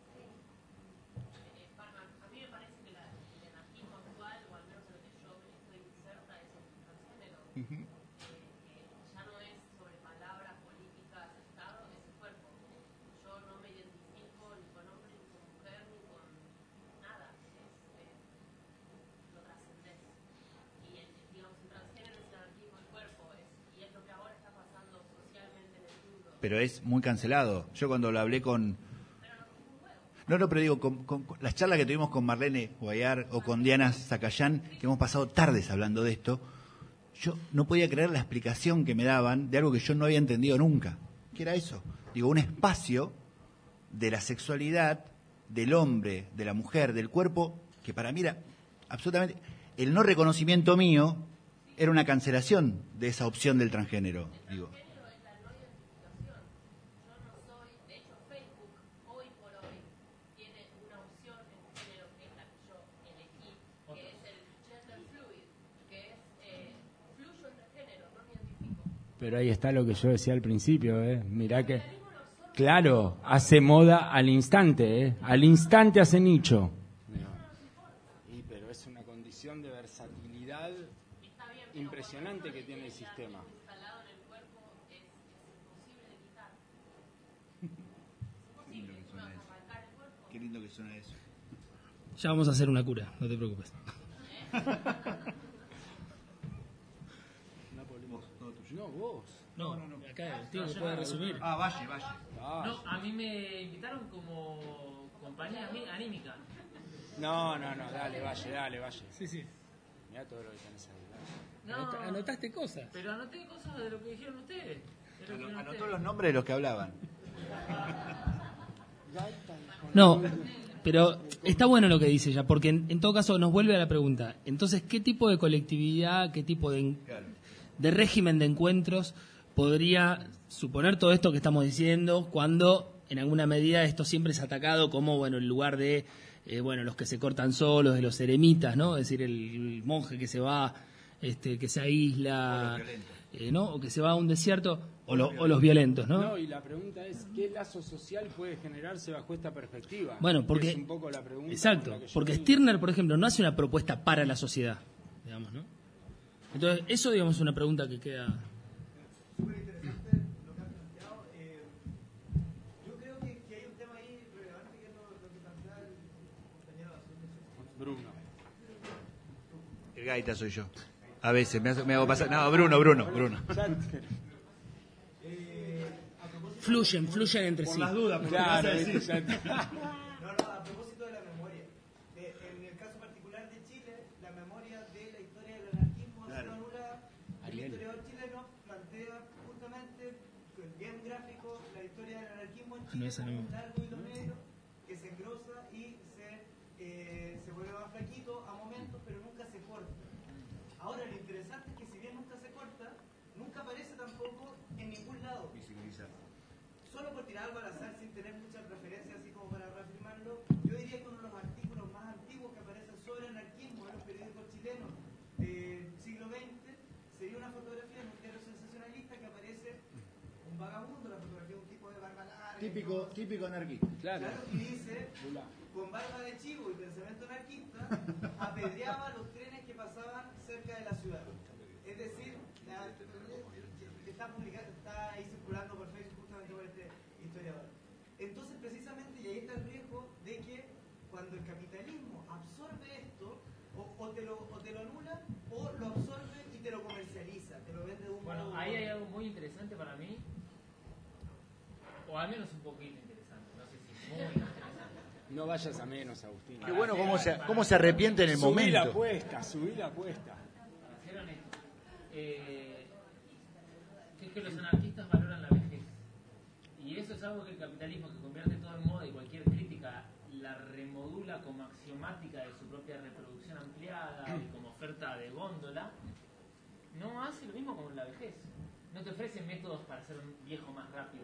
A mí me parece que la, el anarquismo actual, o al menos en el que yo estoy inserta, es el transgénero. Uh-huh. eh, que ya no es sobre palabras, políticas, Estado, es el cuerpo. Yo no me identifico ni con hombre, ni con mujer, ni con nada. Es, es lo trascendente. Y el, digamos, el transgénero es el anarquismo del cuerpo. Es, y es lo que ahora está pasando socialmente en el mundo. Pero es muy cancelado. Yo cuando lo hablé con... No, no, pero digo, con, con, con las charlas que tuvimos con Marlene Guayar o con Diana Zacayán, que hemos pasado tardes hablando de esto, yo no podía creer la explicación que me daban de algo que yo no había entendido nunca. ¿Qué era eso? Digo, un espacio de la sexualidad, del hombre, de la mujer, del cuerpo, que para mí era absolutamente... El no reconocimiento mío era una cancelación de esa opción del transgénero, digo. Pero ahí está lo que yo decía al principio, ¿eh? Mirá que, claro, hace moda al instante, ¿eh? Al instante hace nicho. Y, pero es una condición de versatilidad impresionante que tiene el sistema. Qué lindo que suena eso. Ya vamos a hacer una cura, no te preocupes. No, vos. No, no, no. Acá el tío que puede resumir. Ah, Valle, Valle. No, a mí me invitaron como compañía ami- anímica. No, no, no, dale, Valle, dale, Valle. Sí, sí. Mirá todo lo que tenés ahí. No, Anota- Anotaste cosas. pero anoté cosas de lo que dijeron ustedes. de lo que dijeron Anotó ustedes. los nombres de los que hablaban. No, pero está bueno lo que dice ella, porque en, en todo caso nos vuelve a la pregunta. Entonces, ¿qué tipo de colectividad, qué tipo de, de régimen de encuentros podría suponer todo esto que estamos diciendo cuando en alguna medida esto siempre es atacado como, bueno, el lugar de, eh, bueno, los que se cortan solos, de los eremitas, ¿no? Es decir, el, el monje que se va, este, que se aísla, eh, ¿no? O que se va a un desierto, o, lo- o los violentos, ¿no? No, y la pregunta es, ¿qué lazo social puede generarse bajo esta perspectiva? Bueno, porque... Es un poco la pregunta Exacto, con la que yo porque vengo. Stirner, por ejemplo, no hace una propuesta para la sociedad, digamos, ¿no? Entonces, eso, digamos, es una pregunta que queda... Súper interesante lo que han planteado. Eh, yo creo que, que hay un tema ahí relevante que es lo, lo que plantea el compañero Azul. Bruno. El gaita soy yo. A veces me, hace- me hago pasar. No, Bruno, Bruno, Bruno. Fluyen, fluyen entre sí. Claro, ya- No, no, a propósito de la memoria. Eh, en el caso particular de Chile, la memoria de la historia del anarquismo ha sido anulada. El historiador chileno plantea justamente, con bien gráfico, la historia del anarquismo en No, Chile esa como no. un largo hilo negro que se engrosa y se, eh, se vuelve más flaquito a momentos, pero nunca se corta. Ahora, lo interesante es que si bien nunca se corta, nunca aparece tampoco en ningún lado. Solo por tirar algo al azar sin tener muchas referencias así como para reafirmarlo, yo diría que uno de los artículos más antiguos que aparecen sobre anarquismo en los periódicos chilenos del siglo veinte sería una fotografía en un diario sensacionalista que aparece un vagabundo, la fotografía de un tipo de barba larga. Típico, típico anarquista. Claro. Claro, y dice, con barba de chivo y pensamiento anarquista, apedreaba los trenes que pasaban cerca de la ciudad. Es decir, la- está, publicado, está ahí circulando por Facebook justamente por este historiador. Entonces, precisamente, y ahí está el riesgo de que cuando el capitalismo absorbe esto, o, o, te, lo, o te lo anula, o lo absorbe y te lo comercializa, te lo vende de un Bueno, modo u ahí hay otro. algo muy interesante para mí, o al menos un poquito interesante, no sé si muy interesante. No vayas a menos, Agustín. Qué bueno cómo se, cómo se arrepiente en el Subí la momento. apuesta, subí la apuesta. Para ser honesto, eh, que es que los anarquistas valoran la vejez. Y eso es algo que el capitalismo, que convierte todo en moda y cualquier crítica la remodula como axiomática de su propia reproducción ampliada y como oferta de góndola, no hace lo mismo con la vejez. No te ofrece métodos para ser un viejo más rápido.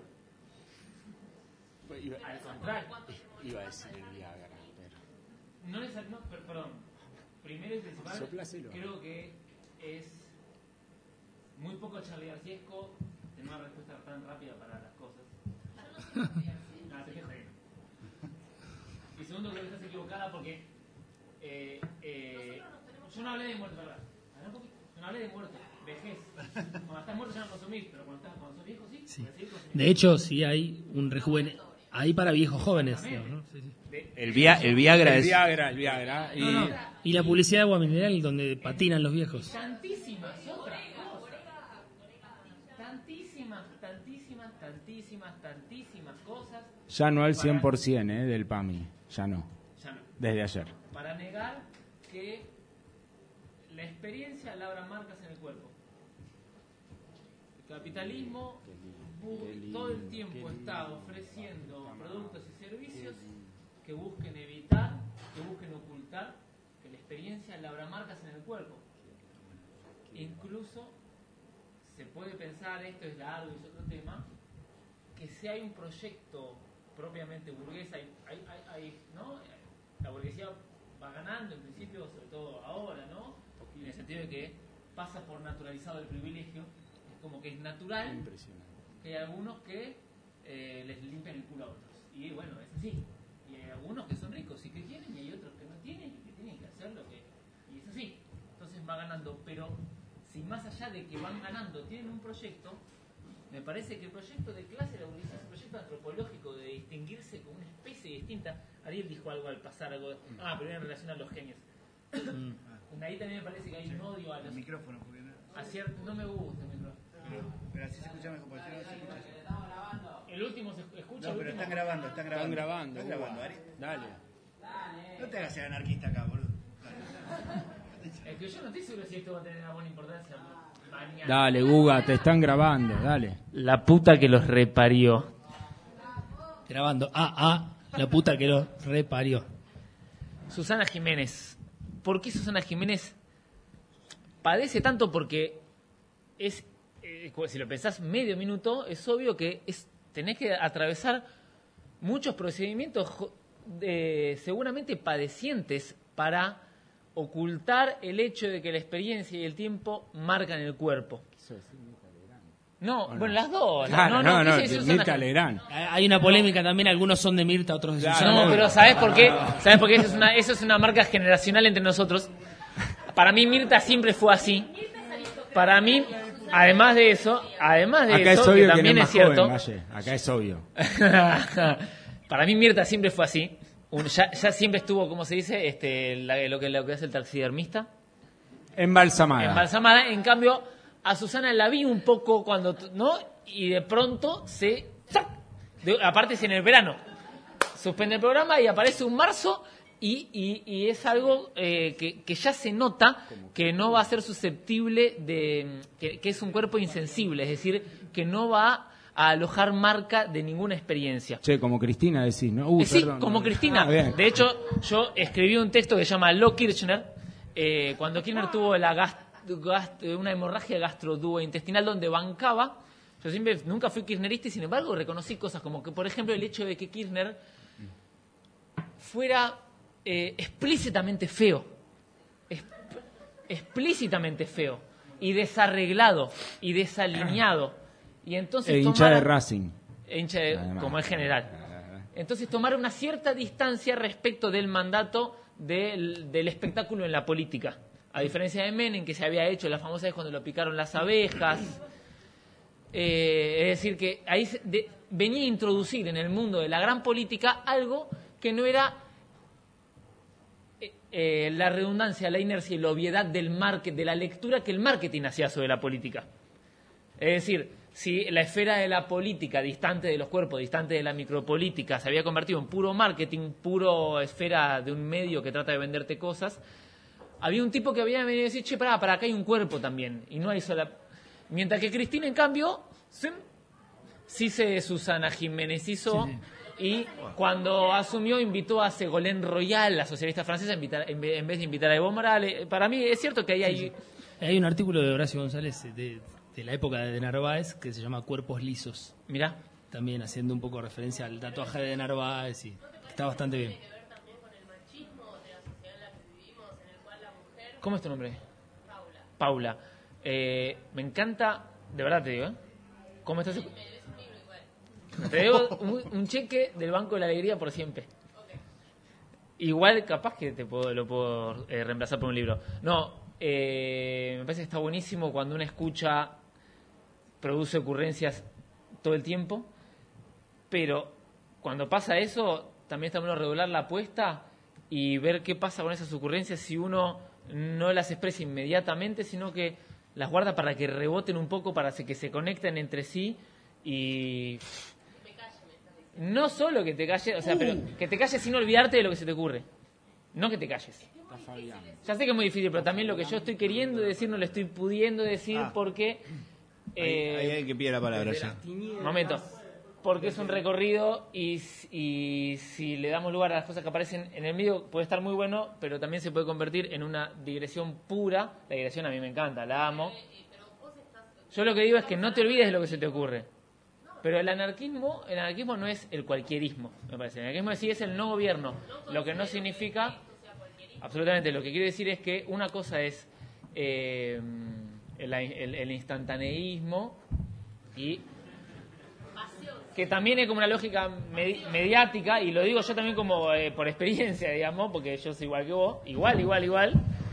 Iba, Al contrario. iba a decir el Viagra, pero... No es, no, per- perdón. Primero y principal, Sopláselo. creo que es muy poco charliarciesco tener una respuesta tan rápida para las cosas. No, te estoy jodiendo. Y segundo, creo que estás equivocada porque eh, eh, yo no hablé de muerte, ¿verdad? Hablé un poquito. Yo no hablé de muerte, vejez. Cuando estás muerto ya no consumís, pero cuando, estás, cuando sos viejo sí. Sí. puedes seguir consumiendo. De hecho, sí hay un rejuven... Ahí para viejos jóvenes, digamos, ¿no? Sí, sí. El, via, el Viagra El es... Viagra, el Viagra. Y... No, no. Y la publicidad de agua mineral donde patinan los viejos. Tantísimas otras cosas. Tantísimas, tantísimas, tantísimas, tantísimas cosas. Ya no al cien por ciento, ¿eh? Del P A M I. Ya no, Ya no. desde ayer. Para negar que la experiencia labra marcas en el cuerpo. El capitalismo bu- todo el tiempo está ofreciendo productos y servicios que busquen evitar, que busquen ocultar que la experiencia labra marcas en el cuerpo. Incluso se puede pensar, esto es largo y es otro tema, que si hay un proyecto propiamente burgués, hay, hay, hay, hay, ¿no? La burguesía va ganando en principio, sobre todo ahora, ¿no? En el sentido de que pasa por naturalizado el privilegio, es como que es natural que hay algunos que eh, les limpian el culo a otros. Y bueno, es así. Y hay algunos que son ricos y que tienen, y hay otros que no tienen y que tienen que hacer lo que... Y es así. Entonces va ganando, pero si más allá de que van ganando tienen un proyecto, me parece que el proyecto de clase de la burguesía es un proyecto antropológico de distinguirse con una especie distinta. Ariel dijo algo al pasar, algo de, ah, pero en relación a los genios. Ahí también me parece que hay un odio a los... El micrófono, porque no, A cierto, no me gusta el micrófono. pero, pero así se escucha mejor, porque si no se escucha así. El último se escucha. No, el pero último. están grabando, están grabando. Están grabando. Están grabando, Uva. Ari. Dale. No te hagas el anarquista acá, boludo. Es que yo no estoy seguro si esto va a tener una buena importancia mañana. Dale, Guga, te están grabando, dale. La puta que los reparió. Grabando. Ah, ah, la puta que lo reparió. Susana Jiménez. ¿Por qué Susana Jiménez padece tanto? Porque es, eh, si lo pensás medio minuto, es obvio que es, tenés que atravesar muchos procedimientos jo- de, seguramente padecientes para ocultar el hecho de que la experiencia y el tiempo marcan el cuerpo. No, bueno, las dos. Claro, no, no, no, no, quise decir de Susana Mirta Jiménez. Legrand. Hay una polémica también, algunos son de Mirta, otros de Claro, Susana. No, pero ¿sabes por qué? ¿Sabes por qué? Eso es una, eso es una marca generacional entre nosotros. Para mí Mirta siempre fue así. Para mí, además de eso, además de Acá eso, es obvio que que también no es es cierto. más joven, Valle. Acá es obvio. Para mí Mirta siempre fue así. Un- ya, ya siempre estuvo, como se dice, este, la- lo que lo que hace el taxidermista, Embalsamada. embalsamada. En cambio, a Susana la vi un poco cuando, t- ¿no? Y de pronto se, ¡zac! De- aparte es en el verano, suspende el programa y aparece un marzo y, y, y es algo eh, que, que ya se nota que no va a ser susceptible de, que, que es un cuerpo insensible, es decir, que no va a alojar marca de ninguna experiencia. Che, como Cristina decís, ¿no? Uh, Eh, sí, perdón, como no. Cristina. Ah, bien. De hecho, yo escribí un texto que se llama Lo Kirchner, eh, cuando Kirchner tuvo la gas- gas- una hemorragia gastroduointestinal donde bancaba. Yo siempre, nunca fui kirchnerista y sin embargo reconocí cosas como que, por ejemplo, el hecho de que Kirchner fuera eh, explícitamente feo. Exp- explícitamente feo. Y desarreglado. Y desalineado. Y entonces E hincha tomara- de Racing. hincha de- Además. como el general. Entonces tomar una cierta distancia respecto del mandato del, del espectáculo en la política. A diferencia de Menem, que se había hecho la famosa vez cuando lo picaron las abejas. Eh, es decir, que ahí se- de- venía a introducir en el mundo de la gran política algo que no era eh, eh, la redundancia, la inercia y la obviedad del market, de la lectura que el marketing hacía sobre la política. Es decir, si la esfera de la política, distante de los cuerpos, distante de la micropolítica, se había convertido en puro marketing, puro esfera de un medio que trata de venderte cosas, había un tipo que había venido a decir, che, pará, para acá hay un cuerpo también, y no hay sola... Mientras que Cristina, en cambio, sim, sí se Susana Jiménez hizo, Sí, y cuando asumió invitó a Ségolène Royal, la socialista francesa, a invitar- en vez en vez de invitar a Evo Morales. Para mí es cierto que ahí hay... Hay un artículo de Horacio González de, de la época de Narváez que se llama Cuerpos Lisos. Mirá, También haciendo un poco referencia al tatuaje de Narváez y está bastante bien. Tiene que ver también con el machismo de la sociedad en la que vivimos, en el cual la mujer, ¿cómo es tu nombre? Paula, Paula. Eh, me encanta, de verdad te digo, ¿eh? ¿Cómo estás? me debes un libro igual. Te debo un, un cheque del Banco de la Alegría por siempre. Igual capaz que te puedo, lo puedo eh, reemplazar por un libro. No, eh, me parece que está buenísimo cuando uno escucha, produce ocurrencias todo el tiempo, pero cuando pasa eso, también está bueno redoblar la apuesta y ver qué pasa con esas ocurrencias si uno no las expresa inmediatamente, sino que las guarda para que reboten un poco, para que se conecten entre sí y... no solo que te calles, o sea, pero que te calles sin olvidarte de lo que se te ocurre. No que te calles. Ya sé que es muy difícil, pero también lo que yo estoy queriendo decir no le estoy pudiendo decir Ah. porque... Ahí, eh, ahí hay que pide la palabra ya. Momento. Porque es un recorrido y, y si le damos lugar a las cosas que aparecen en el medio puede estar muy bueno, pero también se puede convertir en una digresión pura. La digresión a mí me encanta, la amo. Yo lo que digo es que no te olvides de lo que se te ocurre. Pero el anarquismo, el anarquismo no es el cualquierismo, me parece. El anarquismo sí es el no gobierno, lo que no significa, absolutamente, lo que quiero decir es que una cosa es eh, el, el, el instantaneísmo y que también es como una lógica medi mediática, y lo digo yo también como eh, por experiencia, digamos, porque yo soy igual que vos, igual, igual, igual.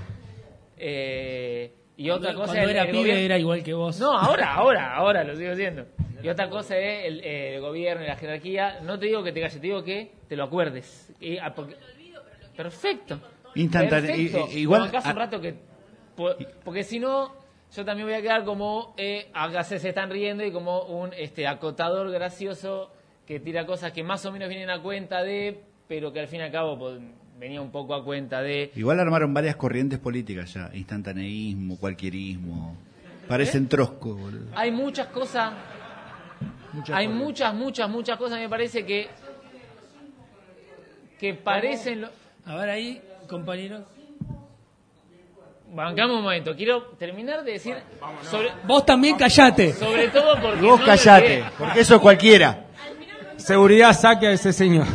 Eh, y otra Cuando- cosa cuando es era el pibe gobierno. era igual que vos. No, ahora, ahora, ahora lo sigo siendo. Y otra cosa es el, eh, el gobierno y la jerarquía. No te digo que te calles, te digo que te lo acuerdes. Y, ah, porque- perfecto. Instantane- Perfecto. i- i- igual- Lo bancás un ah, rato que... po- Porque si no, yo también voy a quedar como... Eh, acá se, se están riendo y como un este acotador gracioso que tira cosas que más o menos vienen a cuenta de... Pero que al fin y al cabo pues, venía un poco a cuenta de... Igual armaron varias corrientes políticas ya. Instantaneísmo, cualquierismo. Parecen trosco, boludo. Hay muchas cosas... Muchas Hay corrientes. muchas, muchas, muchas cosas, me parece que que parecen... lo- A ver ahí, compañero. Bancame un momento, quiero terminar de decir sobre, Vos también callate. sobre todo porque... Y vos no me callate, olvidé. porque eso es cualquiera. Seguridad, saque a ese señor.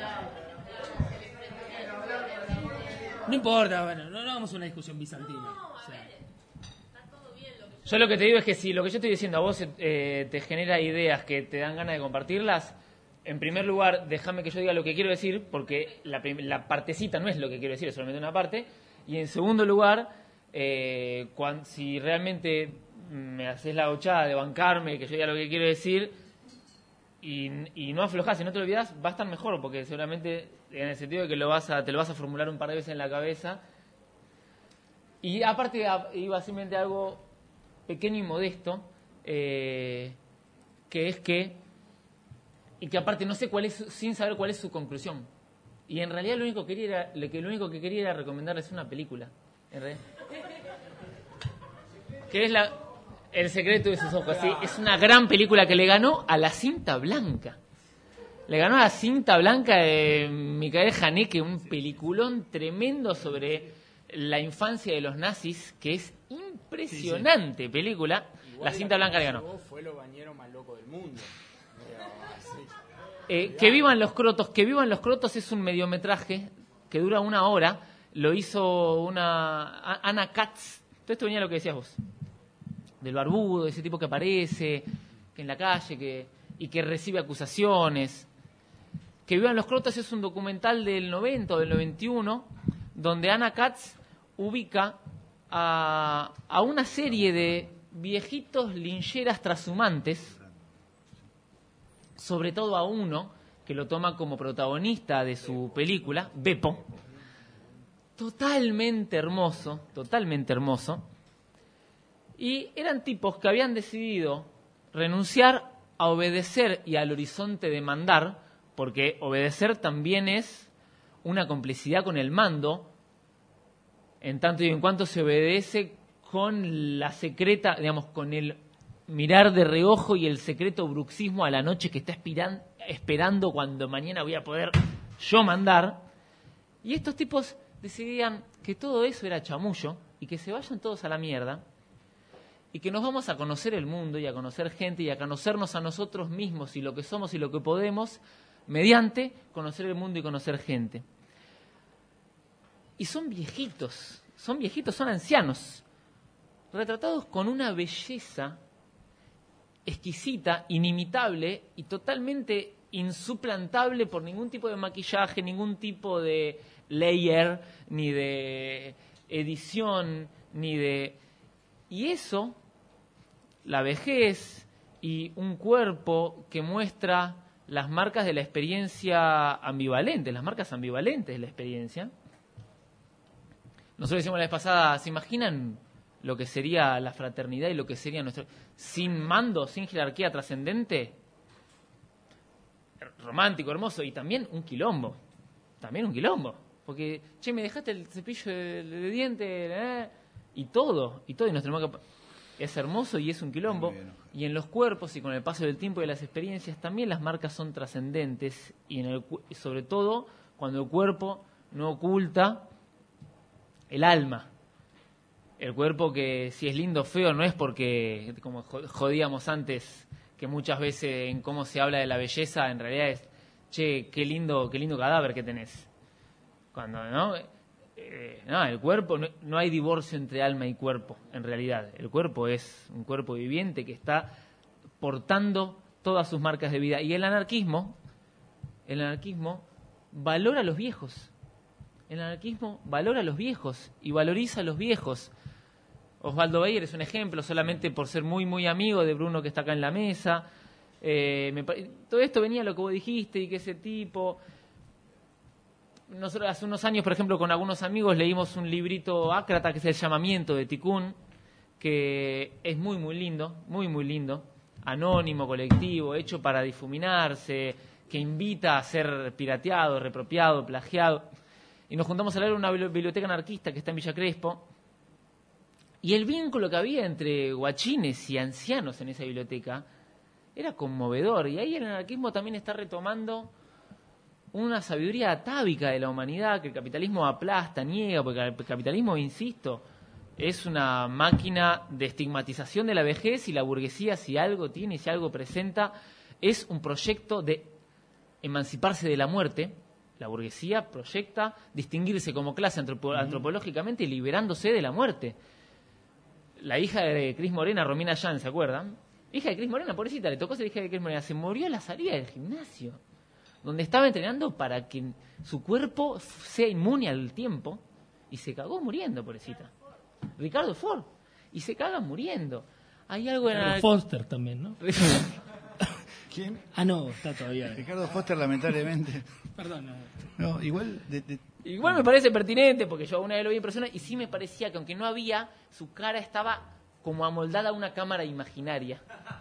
No importa, bueno, no, no hagamos una discusión bizantina. O sea, Yo lo que te digo es que si lo que yo estoy diciendo a vos eh, te genera ideas que te dan ganas de compartirlas, en primer lugar, déjame que yo diga lo que quiero decir, porque la, prim- la partecita no es lo que quiero decir, es solamente una parte. Y en segundo lugar, eh, cuan- si realmente me haces la gauchada de bancarme, que yo diga lo que quiero decir, y, y no aflojás y no te olvidás, va a estar mejor, porque seguramente en el sentido de que lo vas a, te lo vas a formular un par de veces en la cabeza. Y aparte a- iba simplemente algo pequeño y modesto, eh, que es que, y que aparte no sé cuál es, sin saber cuál es su conclusión. Y en realidad lo único que quería era, lo que, lo único que quería era recomendarles una película. En realidad. Que es la, El secreto de sus ojos. Sí, es una gran película que le ganó a La cinta blanca. Le ganó a La cinta blanca de Michael Haneke, un peliculón tremendo sobre la infancia de los nazis, que es impresionante película. La cinta blanca le ganó. Fue lo bañero más loco del mundo. Eh, que vivan los crotos, que vivan los crotos es un mediometraje que dura una hora. Lo hizo una A- Ana Katz. Todo esto venía a lo que decías vos. Del barbudo, ese tipo que aparece que en la calle que, y que recibe acusaciones. Que vivan los crotos es un documental del noventa o del noventa y uno donde Ana Katz ubica a, a una serie de viejitos lincheras trashumantes, sobre todo a uno que lo toma como protagonista de su película, Beppo, totalmente hermoso, totalmente hermoso, y eran tipos que habían decidido renunciar a obedecer y al horizonte de mandar, porque obedecer también es una complicidad con el mando, en tanto y en cuanto se obedece con la secreta, digamos, con el mirar de reojo y el secreto bruxismo a la noche que está espiran- esperando cuando mañana voy a poder yo mandar. Y estos tipos decidían que todo eso era chamullo y que se vayan todos a la mierda y que nos vamos a conocer el mundo y a conocer gente y a conocernos a nosotros mismos y lo que somos y lo que podemos mediante conocer el mundo y conocer gente. Y son viejitos, son viejitos, son ancianos, retratados con una belleza exquisita, inimitable y totalmente insuplantable por ningún tipo de maquillaje, ningún tipo de layer, ni de edición, ni de... Y eso, la vejez y un cuerpo que muestra las marcas de la experiencia ambivalente, las marcas ambivalentes de la experiencia. Nosotros decíamos la vez pasada, ¿se imaginan lo que sería la fraternidad y lo que sería nuestro... sin mando, sin jerarquía trascendente? romántico, hermoso, y también un quilombo. También un quilombo. Porque, che, me dejaste el cepillo de, de dientes, ¿eh? y todo, y todo, y nos tenemos que... Es hermoso y es un quilombo. Y en los cuerpos y con el paso del tiempo y de las experiencias también las marcas son trascendentes, y en el, sobre todo cuando el cuerpo no oculta el alma. El cuerpo que si es lindo o feo no es porque, como jodíamos antes, que muchas veces en cómo se habla de la belleza, en realidad es, che, qué lindo, qué lindo cadáver que tenés. Cuando, ¿no? Eh, no, el cuerpo, no, no hay divorcio entre alma y cuerpo, en realidad. El cuerpo es un cuerpo viviente que está portando todas sus marcas de vida. Y el anarquismo, el anarquismo valora a los viejos. El anarquismo valora a los viejos y valoriza a los viejos. Osvaldo Bayer es un ejemplo, solamente por ser muy, muy amigo de Bruno que está acá en la mesa. Eh, me, todo esto venía a lo que vos dijiste y que ese tipo... Nosotros hace unos años, por ejemplo, con algunos amigos leímos un librito ácrata que es El llamamiento de Tikkun, que es muy, muy lindo, muy, muy lindo, anónimo, colectivo, hecho para difuminarse, que invita a ser pirateado, repropiado, plagiado. Y nos juntamos a leer una biblioteca anarquista que está en Villa Crespo, y el vínculo que había entre guachines y ancianos en esa biblioteca era conmovedor. Y ahí el anarquismo también está retomando una sabiduría atávica de la humanidad que el capitalismo aplasta, niega, porque el capitalismo, insisto, es una máquina de estigmatización de la vejez, y la burguesía, si algo tiene, si algo presenta, es un proyecto de emanciparse de la muerte. La burguesía proyecta distinguirse como clase antropo- antropológicamente y liberándose de la muerte. La hija de Cris Morena, Romina Yan, ¿se acuerdan? Hija de Cris Morena, pobrecita, le tocó ser hija de Cris Morena, se murió a la salida del gimnasio, donde estaba entrenando para que su cuerpo sea inmune al tiempo, y se cagó muriendo, pobrecita. Ricardo Ford. Y se caga muriendo. Hay algo en Ricardo la... Foster también, ¿no? ¿Quién? Ah, no, está todavía. Ricardo Foster, lamentablemente. Perdón. No. No, igual... De, de... Igual me parece pertinente, porque yo una vez lo vi en persona y sí me parecía que aunque no había, su cara estaba como amoldada a una cámara imaginaria.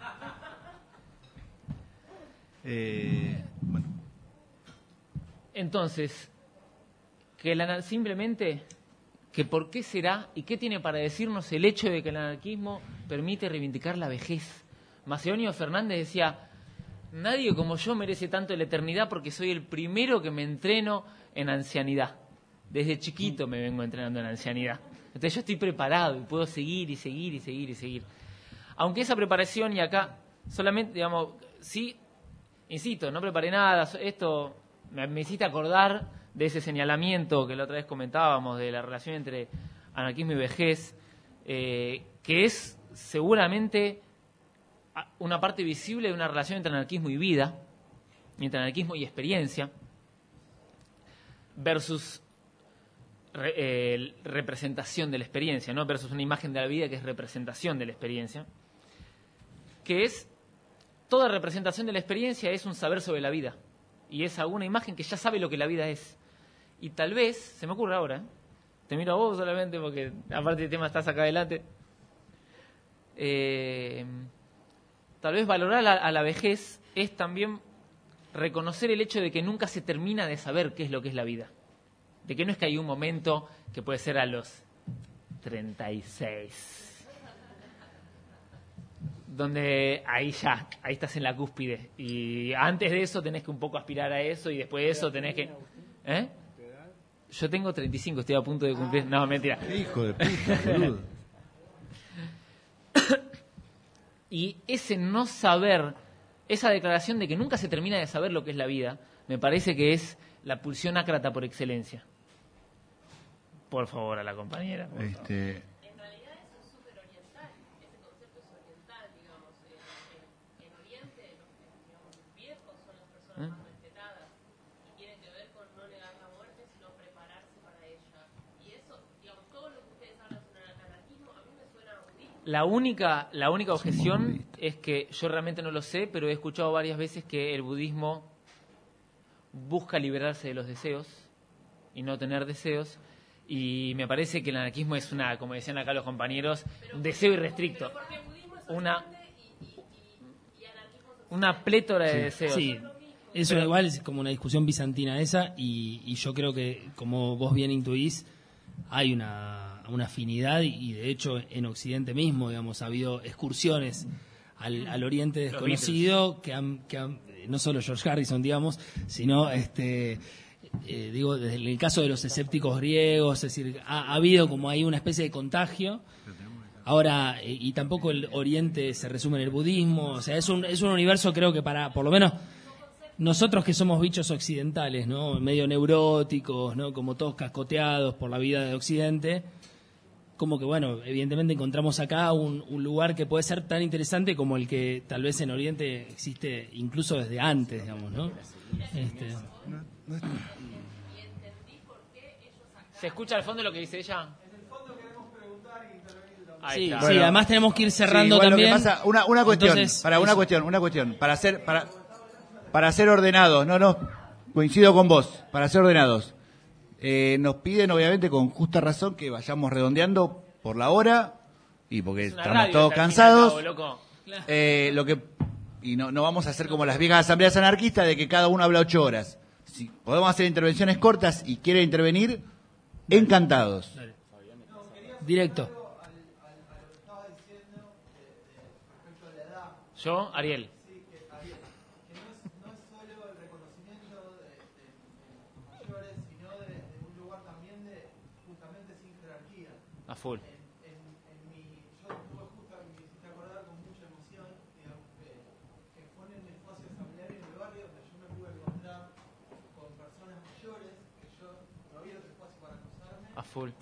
Eh, bueno. Entonces, que el anar- simplemente, que por qué será y qué tiene para decirnos el hecho de que el anarquismo permite reivindicar la vejez. Macedonio Fernández decía, nadie como yo merece tanto la eternidad porque soy el primero que me entreno en ancianidad. Desde chiquito me vengo entrenando en ancianidad. Entonces yo estoy preparado y puedo seguir y seguir y seguir y seguir. Aunque esa preparación, y acá solamente, digamos, sí, insisto, no preparé nada, esto me, me hiciste acordar de ese señalamiento que la otra vez comentábamos, de la relación entre anarquismo y vejez, eh, que es seguramente una parte visible de una relación entre anarquismo y vida, entre anarquismo y experiencia, versus re, eh, representación de la experiencia, ¿no? Versus una imagen de la vida que es representación de la experiencia, que es, toda representación de la experiencia es un saber sobre la vida, y es alguna imagen que ya sabe lo que la vida es. Y tal vez, se me ocurre ahora, ¿eh? Te miro a vos solamente porque aparte del tema estás acá adelante, eh, tal vez valorar a, a la vejez es también reconocer el hecho de que nunca se termina de saber qué es lo que es la vida. De que no es que hay un momento que puede ser a los treinta y seis, donde ahí ya, ahí estás en la cúspide. Y antes de eso tenés que un poco aspirar a eso, y después de eso tenés que... ¿Eh? Yo tengo treinta y cinco, estoy a punto de cumplir... No, mentira. Hijo de puta, boludo. Y ese no saber, esa declaración de que nunca se termina de saber lo que es la vida, me parece que es la pulsión ácrata por excelencia. Por favor, a la compañera. Este, En realidad eso es súper oriental, ese concepto es oriental, digamos. En, en, en Oriente, los, digamos, los viejos son las personas ¿Eh? más respetadas y tienen que ver con no negar la muerte, sino prepararse para ella. Y eso, digamos, todo lo que ustedes hablan sobre el anarquismo, a mí me suena a budismo. La única, la única objeción es que yo realmente no lo sé, pero he escuchado varias veces que el budismo busca liberarse de los deseos y no tener deseos. Y me parece que el anarquismo es una, como decían acá los compañeros, un deseo irrestricto. Porque el budismo es Una, orientante y, y, y, y anarquismo social. una plétora de deseos. Sí, Eso Pero- igual es como una discusión bizantina esa, y, y yo creo que, como vos bien intuís, hay una, una afinidad, y, y de hecho en Occidente mismo, digamos, ha habido excursiones al, al Oriente Los desconocido que han, que han, no solo George Harrison, digamos, sino este eh, digo, desde el caso de los escépticos griegos, es decir, ha, ha habido como ahí una especie de contagio. Ahora, eh, y tampoco el Oriente se resume en el budismo, o sea, es un, es un universo, creo que para, por lo menos, nosotros que somos bichos occidentales, ¿no? Medio neuróticos, ¿no? Como todos cascoteados por la vida de Occidente, como que, bueno, evidentemente encontramos acá un, un lugar que puede ser tan interesante como el que tal vez en Oriente existe incluso desde antes, digamos, ¿no? Este, ¿Se escucha al fondo lo que dice ella? Ahí sí, está. sí, Bueno. además tenemos que ir cerrando Sí, igual lo que también. pasa- una, una cuestión, Entonces, para una eso. cuestión, una cuestión, para ser, para, para ser ordenados, no, no, coincido con vos, para ser ordenados. Eh, nos piden, obviamente, con justa razón, que vayamos redondeando por la hora, y porque Es una estamos radio, todos al fin y al cansados. cabo, loco. Eh, lo que y no, no vamos a hacer como las viejas asambleas anarquistas de que cada uno habla ocho horas. Si podemos hacer intervenciones cortas y quiere intervenir, encantados. Directo. Yo, Ariel. A full. A full.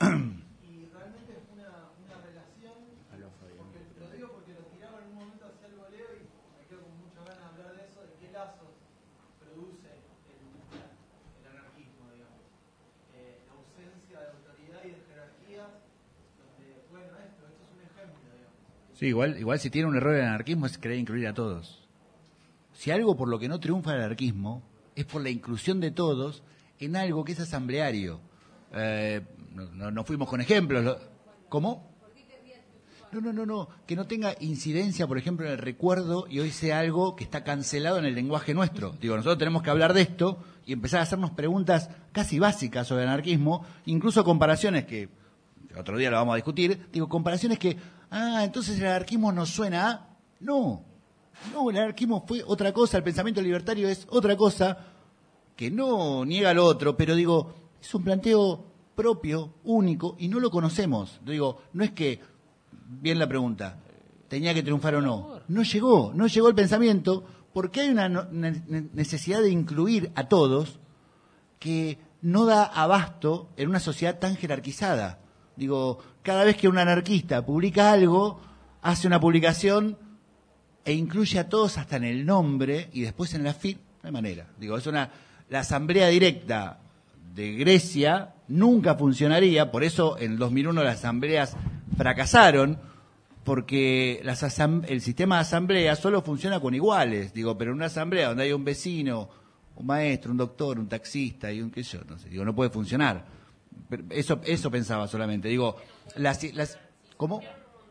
Sí, igual, igual si tiene un error el anarquismo es querer incluir a todos. Si algo por lo que no triunfa el anarquismo es por la inclusión de todos en algo que es asambleario. Eh, no, no- no fuimos con ejemplos. lo- ¿Cómo? No, no, no, no. Que no tenga incidencia, por ejemplo, en el recuerdo y hoy sea algo que está cancelado en el lenguaje nuestro. Digo, nosotros tenemos que hablar de esto y empezar a hacernos preguntas casi básicas sobre el anarquismo, incluso comparaciones que otro día lo vamos a discutir. Digo, comparaciones que, ah, entonces el anarquismo nos suena a... No, no, el anarquismo fue otra cosa, el pensamiento libertario es otra cosa que no niega al otro, pero digo, es un planteo propio, único, y no lo conocemos. Digo, no es que, bien la pregunta, tenía que triunfar o no. No llegó, no llegó el pensamiento, porque hay una no- ne- ne- necesidad de incluir a todos que no da abasto en una sociedad tan jerarquizada. Digo, cada vez que un anarquista publica algo, hace una publicación e incluye a todos hasta en el nombre y después en la fin, no hay manera. Digo, es una la asamblea directa de Grecia nunca funcionaría, por eso en el dos mil uno las asambleas fracasaron, porque las asam- el sistema de asamblea solo funciona con iguales, digo, pero en una asamblea donde hay un vecino, un maestro, un doctor, un taxista y un qué sé yo, no sé, digo, no puede funcionar. Pero Eso eso pensaba solamente, digo, las las ¿cómo?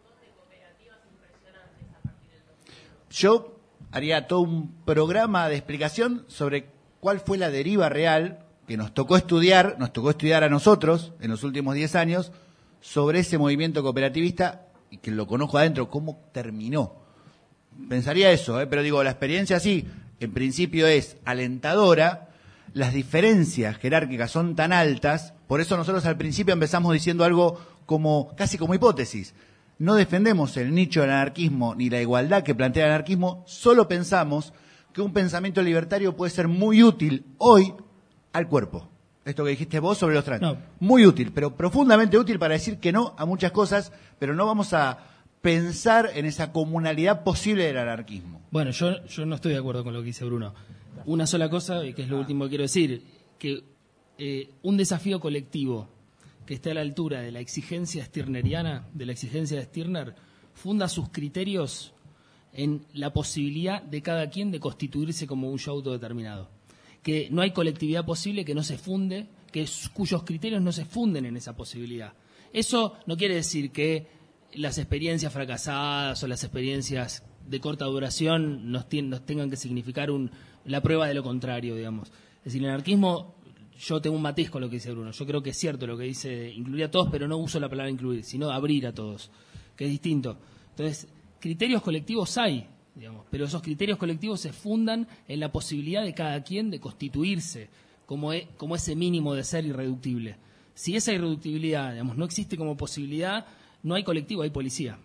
Yo haría todo un programa de explicación sobre cuál fue la deriva real que nos tocó estudiar, nos tocó estudiar a nosotros en los últimos diez años, sobre ese movimiento cooperativista y que lo conozco adentro, cómo terminó. Pensaría eso, ¿eh? Pero digo, la experiencia sí, en principio es alentadora, las diferencias jerárquicas son tan altas, por eso nosotros al principio empezamos diciendo algo como casi como hipótesis. No defendemos el nicho del anarquismo ni la igualdad que plantea el anarquismo, solo pensamos que un pensamiento libertario puede ser muy útil hoy al cuerpo. Esto que dijiste vos sobre los trans. No. Muy útil, pero profundamente útil para decir que no a muchas cosas, pero no vamos a pensar en esa comunalidad posible del anarquismo. Bueno, yo, yo no estoy de acuerdo con lo que dice Bruno. Una sola cosa, y que es lo último que quiero decir, que eh, un desafío colectivo que esté a la altura de la exigencia stirneriana, de la exigencia de Stirner, funda sus criterios en la posibilidad de cada quien de constituirse como un yo autodeterminado. Que no hay colectividad posible que no se funde, que es- cuyos criterios no se funden en esa posibilidad. Eso no quiere decir que las experiencias fracasadas o las experiencias de corta duración nos, tien- nos tengan que significar un, la prueba de lo contrario, digamos. Es decir, el anarquismo, yo tengo un matiz con lo que dice Bruno. Yo creo que es cierto lo que dice incluir a todos, pero no uso la palabra incluir, sino abrir a todos, que es distinto. Entonces, criterios colectivos hay, digamos, pero esos criterios colectivos se fundan en la posibilidad de cada quien de constituirse como, e, como ese mínimo de ser irreductible. Si esa irreductibilidad, digamos, no existe como posibilidad, no hay colectivo, hay policía.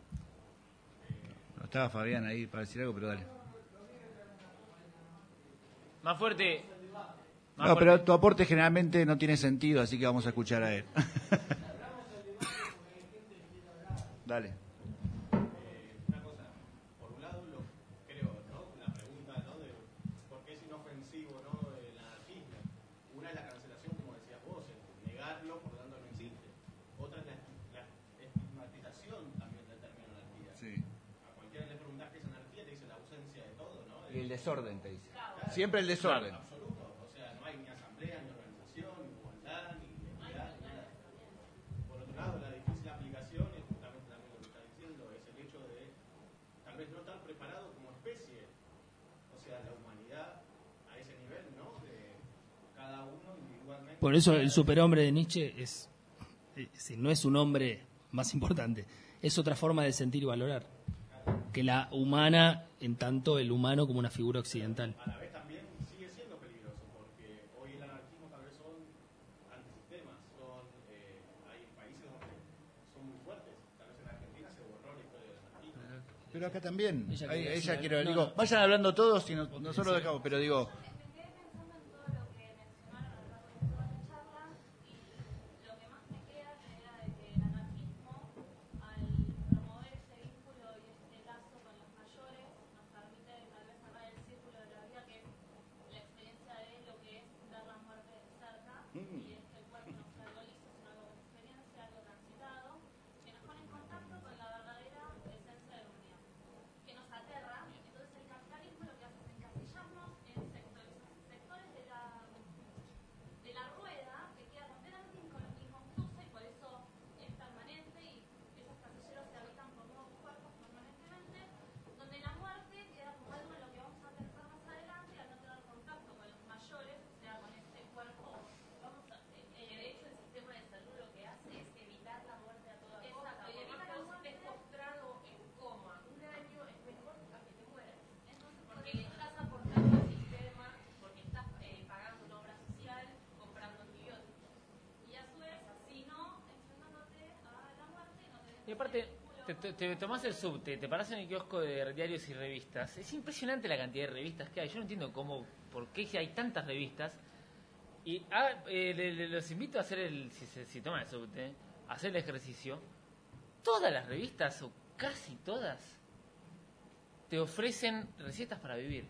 No estaba Fabián ahí para decir algo, pero dale. Más fuerte. Más No, fuerte. pero tu aporte generalmente no tiene sentido, así que vamos a escuchar a él. Dale. Una cosa, por un lado, lo, creo, ¿no? La pregunta, ¿no? De por qué es inofensivo, ¿no? El anarquismo. Una es la cancelación, como decías vos, el negarlo, por lo tanto no existe. Otra es la, la estigmatización también del término anarquía. Sí. A cualquiera le preguntás qué es anarquía, te dice la ausencia de todo, ¿no? Y el desorden, te dice. Siempre el desorden. Absoluto. O sea, no hay ni asamblea, ni organización, ni igualdad, ni identidad, ni nada. Por otro lado, la difícil aplicación es justamente también lo que está diciendo, es el hecho de tal vez no estar preparado como especie, o sea, la humanidad a ese nivel, ¿no? De cada uno individualmente. Por eso el superhombre de Nietzsche es, es decir, no es un hombre más importante, es otra forma de sentir y valorar que la humana, en tanto el humano como una figura occidental. A la vez también sigue siendo peligroso, porque hoy el anarquismo tal vez son antisistemas, son, eh, hay países donde son muy fuertes, tal vez en Argentina se borró la historia del anarquismo. Pero acá también. Ella Ahí- quiere Ella decir quiero, algo. digo, No, no. vayan hablando todos y no- nosotros dejamos, pero digo, Me quedé pensando en todo lo que mencionaron a lo largo de toda la charla y lo que más me queda era de que el anarquismo, al promover ese vínculo y este lazo con los mayores, nos permite tal vez cerrar el círculo de la vida, que es la experiencia de lo que es ver la muerte de cerca, y es que el cuerpo no sea algo liso, sino algo con experiencia, algo transitado, que nos pone en contacto con la verdadera esencia de la humanidad, que nos aterra. Entonces el capitalismo lo que hace es encasillarnos en sectores, sectores de la, de la rueda que queda completamente inconclusa y por eso es permanente y esos casilleros se habitan por nuevos cuerpos permanentemente, donde la muerte queda como algo en lo que vamos a pensar más adelante al no tener contacto con los mayores, o sea, con este cuerpo. Vamos a, eh, eh, de hecho, el sistema de salud lo que hace es evitar la muerte a toda costa. Exacto, y evita la muerte postrado en coma. Un año es mejor a que te mueras. Entonces, porque le estás aportando al sistema, porque estás eh, pagando una obra social, comprando antibióticos. Y a su vez, si no, enfrentándote a la muerte, no tenés. Y aparte, te, te, te tomás el subte, te parás en el kiosco de diarios y revistas. Es impresionante la cantidad de revistas que hay. Yo no entiendo cómo, por qué hay tantas revistas. Y ah, eh, le- le- los invito a hacer el, si, se- si toman el subte, a hacer el ejercicio. Todas las revistas, o casi todas, te ofrecen recetas para vivir.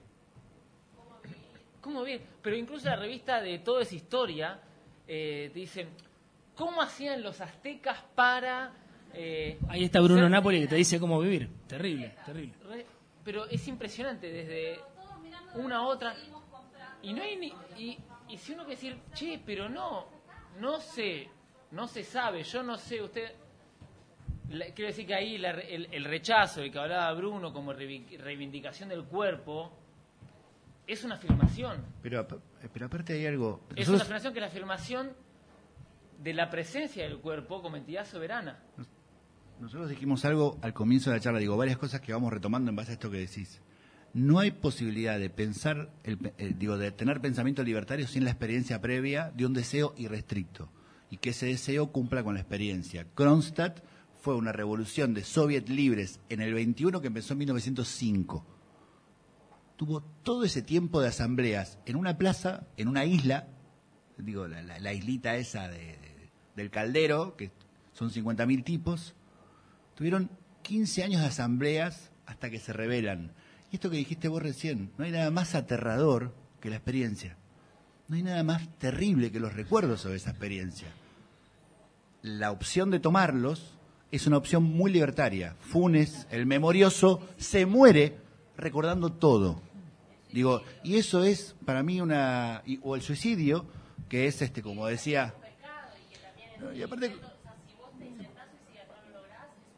¿Cómo vivir? Pero incluso la revista de Todo es Historia eh, te dicen, ¿cómo hacían los aztecas para... eh, Ahí está Bruno ser- Napoli que te dice cómo vivir. Terrible, terrible. Re- pero es impresionante desde una a otra y no hay ni y, y si uno quiere decir che pero no no sé no se sabe yo no sé usted la- quiero decir que ahí la- el, el rechazo del que hablaba Bruno como revi- reivindicación del cuerpo es una afirmación pero, pero aparte hay algo. es una Nosotros, afirmación que es la afirmación de la presencia del cuerpo como entidad soberana. nosotros dijimos algo al comienzo de la charla, digo, varias cosas que vamos retomando en base a esto que decís. No hay posibilidad de pensar, el, pe- eh, digo, de tener pensamiento libertario sin la experiencia previa de un deseo irrestricto y que ese deseo cumpla con la experiencia. Kronstadt fue una revolución de soviet libres en el veintiuno que empezó en mil novecientos cinco. Tuvo todo ese tiempo de asambleas en una plaza, en una isla, digo, la, la- la islita esa de- de- del caldero, que son cincuenta mil tipos. Tuvieron quince años de asambleas hasta que se rebelan. Y esto que dijiste vos recién, no hay nada más aterrador que la experiencia. No hay nada más terrible que los recuerdos sobre esa experiencia. La opción de tomarlos es una opción muy libertaria. Funes, el memorioso, se muere recordando todo. Digo, y eso es para mí una... y- o el suicidio, que es, este como decía... No, y aparte...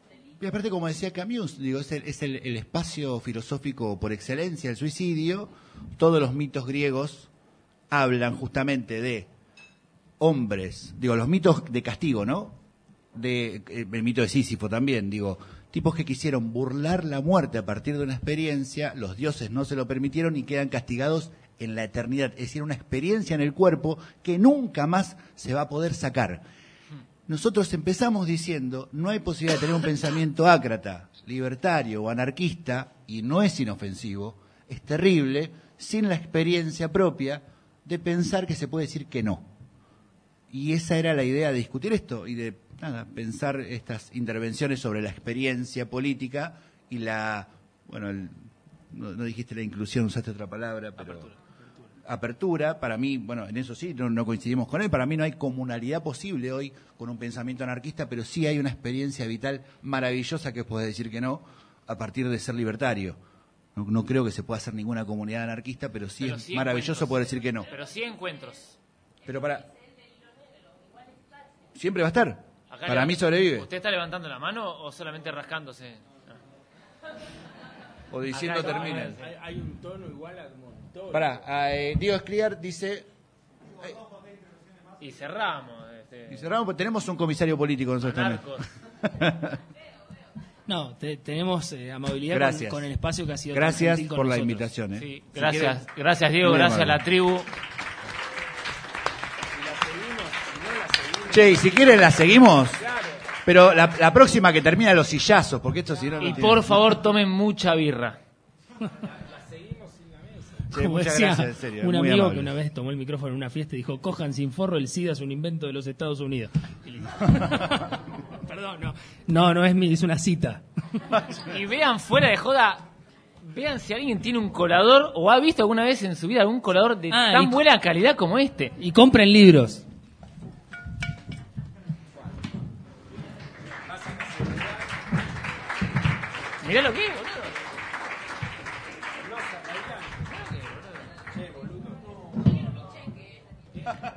Y aparte, como decía Camus, digo, es, el, es el, el espacio filosófico por excelencia, el suicidio. Todos los mitos griegos hablan justamente de hombres, digo, los mitos de castigo, ¿no? De, el mito de Sísifo también, digo, tipos que quisieron burlar la muerte a partir de una experiencia, los dioses no se lo permitieron y quedan castigados en la eternidad. Es decir, una experiencia en el cuerpo que nunca más se va a poder sacar. Nosotros empezamos diciendo, no hay posibilidad de tener un pensamiento ácrata, libertario o anarquista, y no es inofensivo, es terrible, sin la experiencia propia de pensar que se puede decir que no. Y esa era la idea de discutir esto y de nada, pensar estas intervenciones sobre la experiencia política y la, bueno, el, no, no dijiste la inclusión, usaste otra palabra, pero... Apertura. Apertura, para mí, bueno, en eso sí, no, no coincidimos con él, para mí no hay comunalidad posible hoy con un pensamiento anarquista, pero sí hay una experiencia vital maravillosa que puedes decir que no, a partir de ser libertario. No, no creo que se pueda hacer ninguna comunidad anarquista, pero sí pero es sí maravilloso poder decir que no. Pero sí encuentros. Pero para... Siempre va a estar. Acá para mí sobrevive. ¿Usted está levantando la mano o solamente rascándose? O diciendo Acá terminen. Hay, hay un tono igual a como todo. Pará, eh, Diego Escliar dice... eh, Y cerramos. Este, y cerramos, porque tenemos un comisario político nosotros también. anarcos. No, te- tenemos eh, amabilidad Gracias. con, con el espacio que ha sido tan Gracias gentil con por la nosotros. invitación. ¿eh? Sí, Si gracias, quieren- gracias Diego, Muy gracias a amable. la tribu. Che, y si quieren la seguimos, pero la, la próxima que termina los sillazos, porque esto si no... no Y tiene- por favor tomen mucha birra. Che, Como muchas decía gracias, en serio, un muy amigo amable. que una vez tomó el micrófono en una fiesta y dijo, cojan sin forro, el SIDA es un invento de los Estados Unidos. Y le- Perdón, no. No, no es mi, es una cita. Y vean fuera de joda, vean si alguien tiene un colador o ha visto alguna vez en su vida algún colador de Ah, tan y- buena calidad como este. Y compren libros. Mirá lo que es, boludo. Mirá que, boludo.